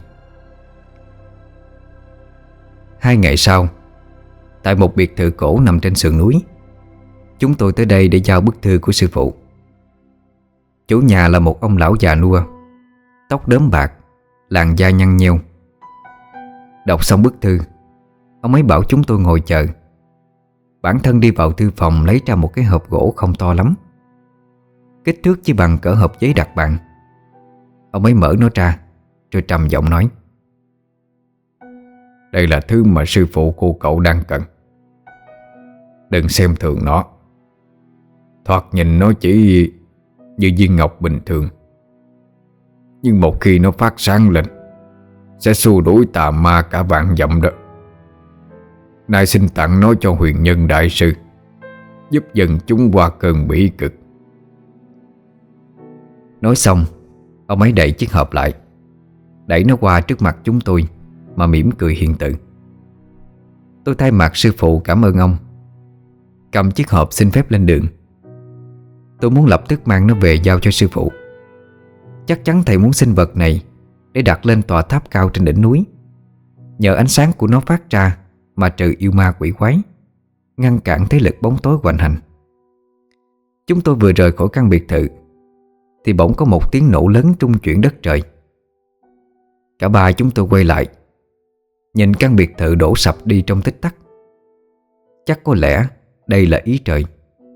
2 ngày sau, tại một biệt thự cổ nằm trên sườn núi, chúng tôi tới đây để giao bức thư của sư phụ. Chủ nhà là một ông lão già nua, tóc đốm bạc, làn da nhăn nheo. Đọc xong bức thư, ông ấy bảo chúng tôi ngồi chờ. Bản thân đi vào thư phòng lấy ra một cái hộp gỗ không to lắm, kích thước chỉ bằng cỡ hộp giấy đặt bàn. Ông ấy mở nó ra rồi trầm giọng nói: Đây là thứ mà sư phụ cô cậu đang cần. Đừng xem thường nó. Thoạt nhìn nó chỉ như viên ngọc bình thường, nhưng một khi nó phát sáng lên sẽ xua đuổi tà ma cả vạn dặm đó. Nay xin tặng nó cho huyền nhân đại sư giúp dân chúng qua cơn bỉ cực. Nói xong, ông ấy đẩy chiếc hộp lại, đẩy nó qua trước mặt chúng tôi mà mỉm cười hiền từ. Tôi thay mặt sư phụ cảm ơn ông, cầm chiếc hộp xin phép lên đường. Tôi muốn lập tức mang nó về giao cho sư phụ. Chắc chắn thầy muốn xin vật này để đặt lên tòa tháp cao trên đỉnh núi. Nhờ ánh sáng của nó phát ra mà trừ yêu ma quỷ quái, ngăn cản thế lực bóng tối hoành hành. Chúng tôi vừa rời khỏi căn biệt thự thì bỗng có một tiếng nổ lớn trung chuyển đất trời. Cả ba chúng tôi quay lại, nhìn căn biệt thự đổ sập đi trong tích tắc. Chắc có lẽ đây là ý trời.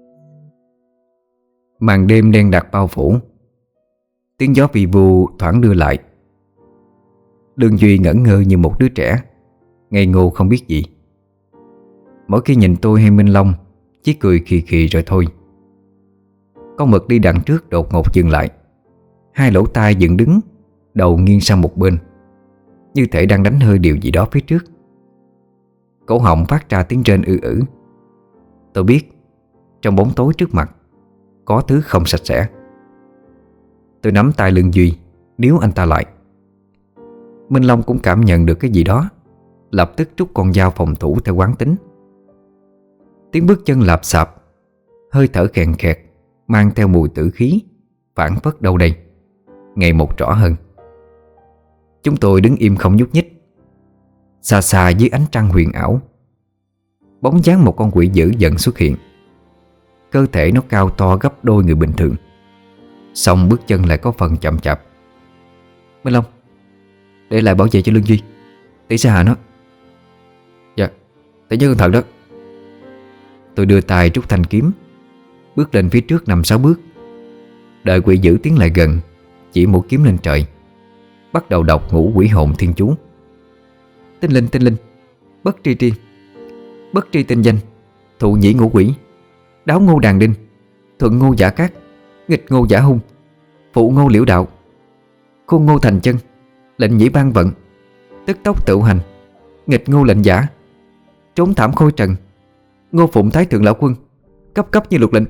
Màn đêm đen đặc bao phủ, tiếng gió vi vu thoảng đưa lại. Lương Duy ngẩn ngơ như một đứa trẻ, ngây ngô không biết gì. Mỗi khi nhìn tôi hay Minh Long, chỉ cười khì khì rồi thôi. Con mực đi đằng trước đột ngột dừng lại, hai lỗ tai dựng đứng, đầu nghiêng sang một bên, như thể đang đánh hơi điều gì đó phía trước. Cổ họng phát ra tiếng rên ư ử. Tôi biết trong bóng tối trước mặt có thứ không sạch sẽ. Tôi nắm tay Lương Duy, níu anh ta lại. Minh Long cũng cảm nhận được cái gì đó, lập tức rút con dao phòng thủ theo quán tính. Tiếng bước chân lạp xạp, hơi thở khèn khẹt mang theo mùi tử khí phảng phất đâu đây ngày một rõ hơn. Chúng tôi đứng im không nhúc nhích. Xa xa dưới ánh trăng huyền ảo, bóng dáng một con quỷ dữ dần xuất hiện. Cơ thể nó cao to gấp đôi người bình thường, song bước chân lại có phần chậm chạp. Minh Long, để lại bảo vệ cho Lương Duy, tỷ sẽ hạ nó. Dạ, tỷ nhớ cẩn thận đó. Tôi đưa tay rút thanh kiếm, bước lên phía trước 5-6 bước. Đợi quỷ dữ tiến lại gần, chỉ mũi kiếm lên trời, bắt đầu đọc ngũ quỷ hồn thiên chú. Tinh linh, bất tri tri, bất tri tinh danh, thụ nhĩ ngũ quỷ, đáo ngô đàn đinh, thuận ngô giả cát, nghịch ngô giả hung, phụ ngô liễu đạo, khôn ngô thành chân, lệnh nhĩ ban vận, tức tốc tự hành, nghịch ngô lệnh giả, trốn thảm khôi trần, ngô phụng thái thượng lão quân, cấp như luật lệnh.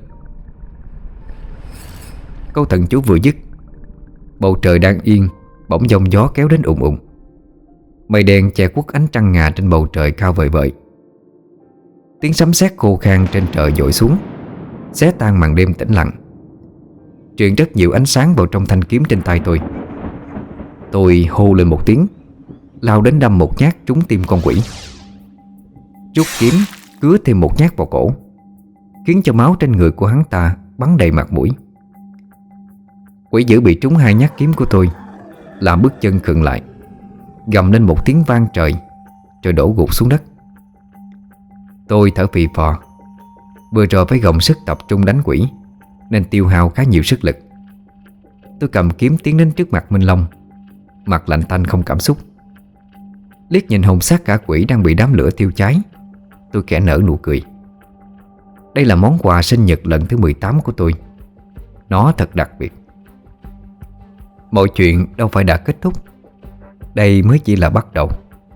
Câu thần chú vừa dứt, bầu trời đang yên bỗng dòng gió kéo đến ùng ùng. Mây đen che khuất ánh trăng ngà trên bầu trời cao vời vợi. Tiếng sấm sét khô khan trên trời dội xuống, xé tan màn đêm tĩnh lặng, truyền rất nhiều ánh sáng vào trong thanh kiếm trên tay tôi. Tôi hô lên một tiếng, lao đến đâm một nhát trúng tim con quỷ. Rút kiếm cứa thêm một nhát vào cổ, khiến cho máu trên người của hắn ta bắn đầy mặt mũi. Quỷ dữ bị trúng 2 nhát kiếm của tôi, làm bước chân khựng lại, gầm lên một tiếng vang trời, rồi đổ gục xuống đất. Tôi thở phì phò. Vừa rồi phải gồng sức tập trung đánh quỷ, nên tiêu hao khá nhiều sức lực. Tôi cầm kiếm tiến đến trước mặt Minh Long, mặt lạnh tanh không cảm xúc. Liếc nhìn hồn xác cả quỷ đang bị đám lửa thiêu cháy, tôi khẽ nở nụ cười. Đây là món quà sinh nhật lần thứ 18 của tôi. Nó thật đặc biệt. Mọi chuyện đâu phải đã kết thúc, đây mới chỉ là bắt đầu.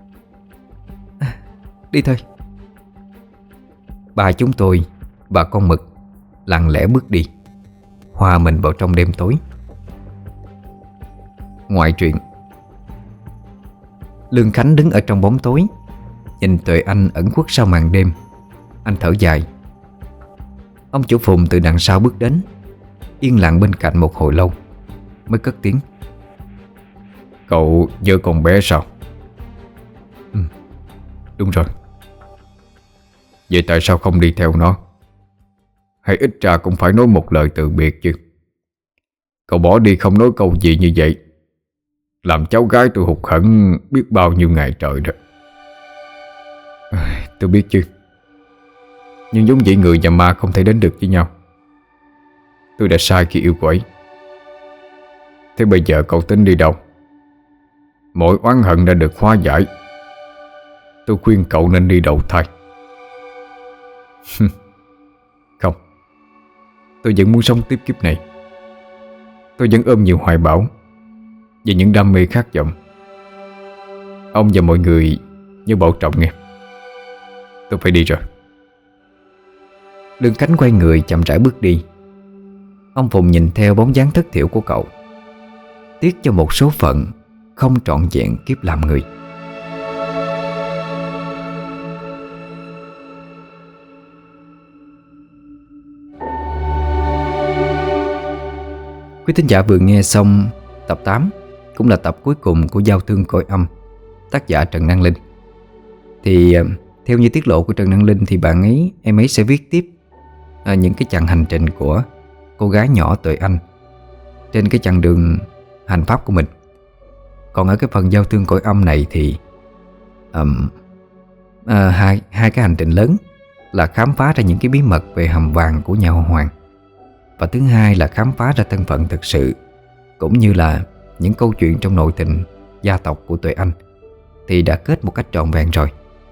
Đi thôi. Ba chúng tôi và con mực lặng lẽ bước đi, hòa mình vào trong đêm tối. Ngoại truyện. Lương Khánh đứng ở trong bóng tối, nhìn Tuệ Anh ẩn khuất sau màn đêm. Anh thở dài. Ông chủ Phùng từ đằng sau bước đến, yên lặng bên cạnh một hồi lâu mới cất tiếng. Cậu nhớ con bé sao? Ừ, đúng rồi. Vậy tại sao không đi theo nó? Hay ít ra cũng phải nói một lời từ biệt chứ. Cậu bỏ đi không nói câu gì như vậy, làm cháu gái tôi hụt hẫng biết bao nhiêu ngày trời đó. Tôi biết chứ, nhưng giống vậy người và ma không thể đến được với nhau. Tôi đã sai khi yêu cô ấy. Thế bây giờ cậu tính đi đâu? Mọi oán hận đã được hóa giải. Tôi khuyên cậu nên đi đầu thai. Không, tôi vẫn muốn sống tiếp kiếp này. Tôi vẫn ôm nhiều hoài bão và những đam mê khát vọng. Ông và mọi người nhớ bảo trọng nghe. Tôi phải đi rồi. Lương Khánh quay người chậm rãi bước đi. Ông Phùng nhìn theo bóng dáng thất thiểu của cậu, tiếc cho một số phận không trọn vẹn kiếp làm người. Quý thính giả vừa nghe xong tập 8, cũng là tập cuối cùng của Giao Thương Cõi Âm, tác giả Trần Năng Linh. Thì theo như tiết lộ của Trần Năng Linh thì em ấy sẽ viết tiếp những cái chặng hành trình của cô gái nhỏ Tuệ Anh trên cái chặng đường hành pháp của mình. Còn ở cái phần Giao Thương Cõi Âm này thì hai cái hành trình lớn là khám phá ra những cái bí mật về hầm vàng của nhà họ Hoàng, và thứ hai là khám phá ra thân phận thực sự cũng như là những câu chuyện trong nội tình gia tộc của Tuệ Anh, thì đã kết một cách trọn vẹn rồi.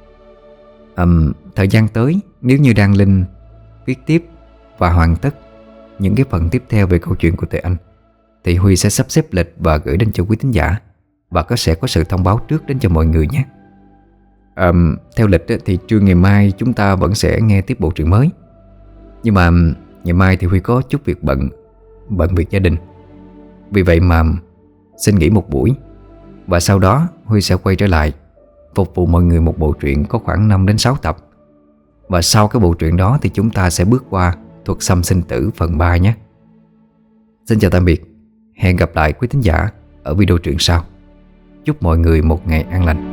Thời gian tới, nếu như Đan Linh viết tiếp và hoàn tất những cái phần tiếp theo về câu chuyện của Tuệ Anh, thì Huy sẽ sắp xếp lịch và gửi đến cho quý thính giả, và sẽ có sự thông báo trước đến cho mọi người nhé. Theo lịch thì trưa ngày mai chúng ta vẫn sẽ nghe tiếp bộ truyện mới. Nhưng mà ngày mai thì Huy có chút việc bận việc gia đình, vì vậy mà xin nghỉ một buổi. Và sau đó Huy sẽ quay trở lại phục vụ mọi người một bộ truyện có khoảng 5 đến 6 tập. Và sau cái bộ truyện đó thì chúng ta sẽ bước qua Thuật Xăm Sinh Tử phần 3 nhé. Xin chào tạm biệt. Hẹn gặp lại quý thính giả ở video truyện sau. Chúc mọi người một ngày an lành.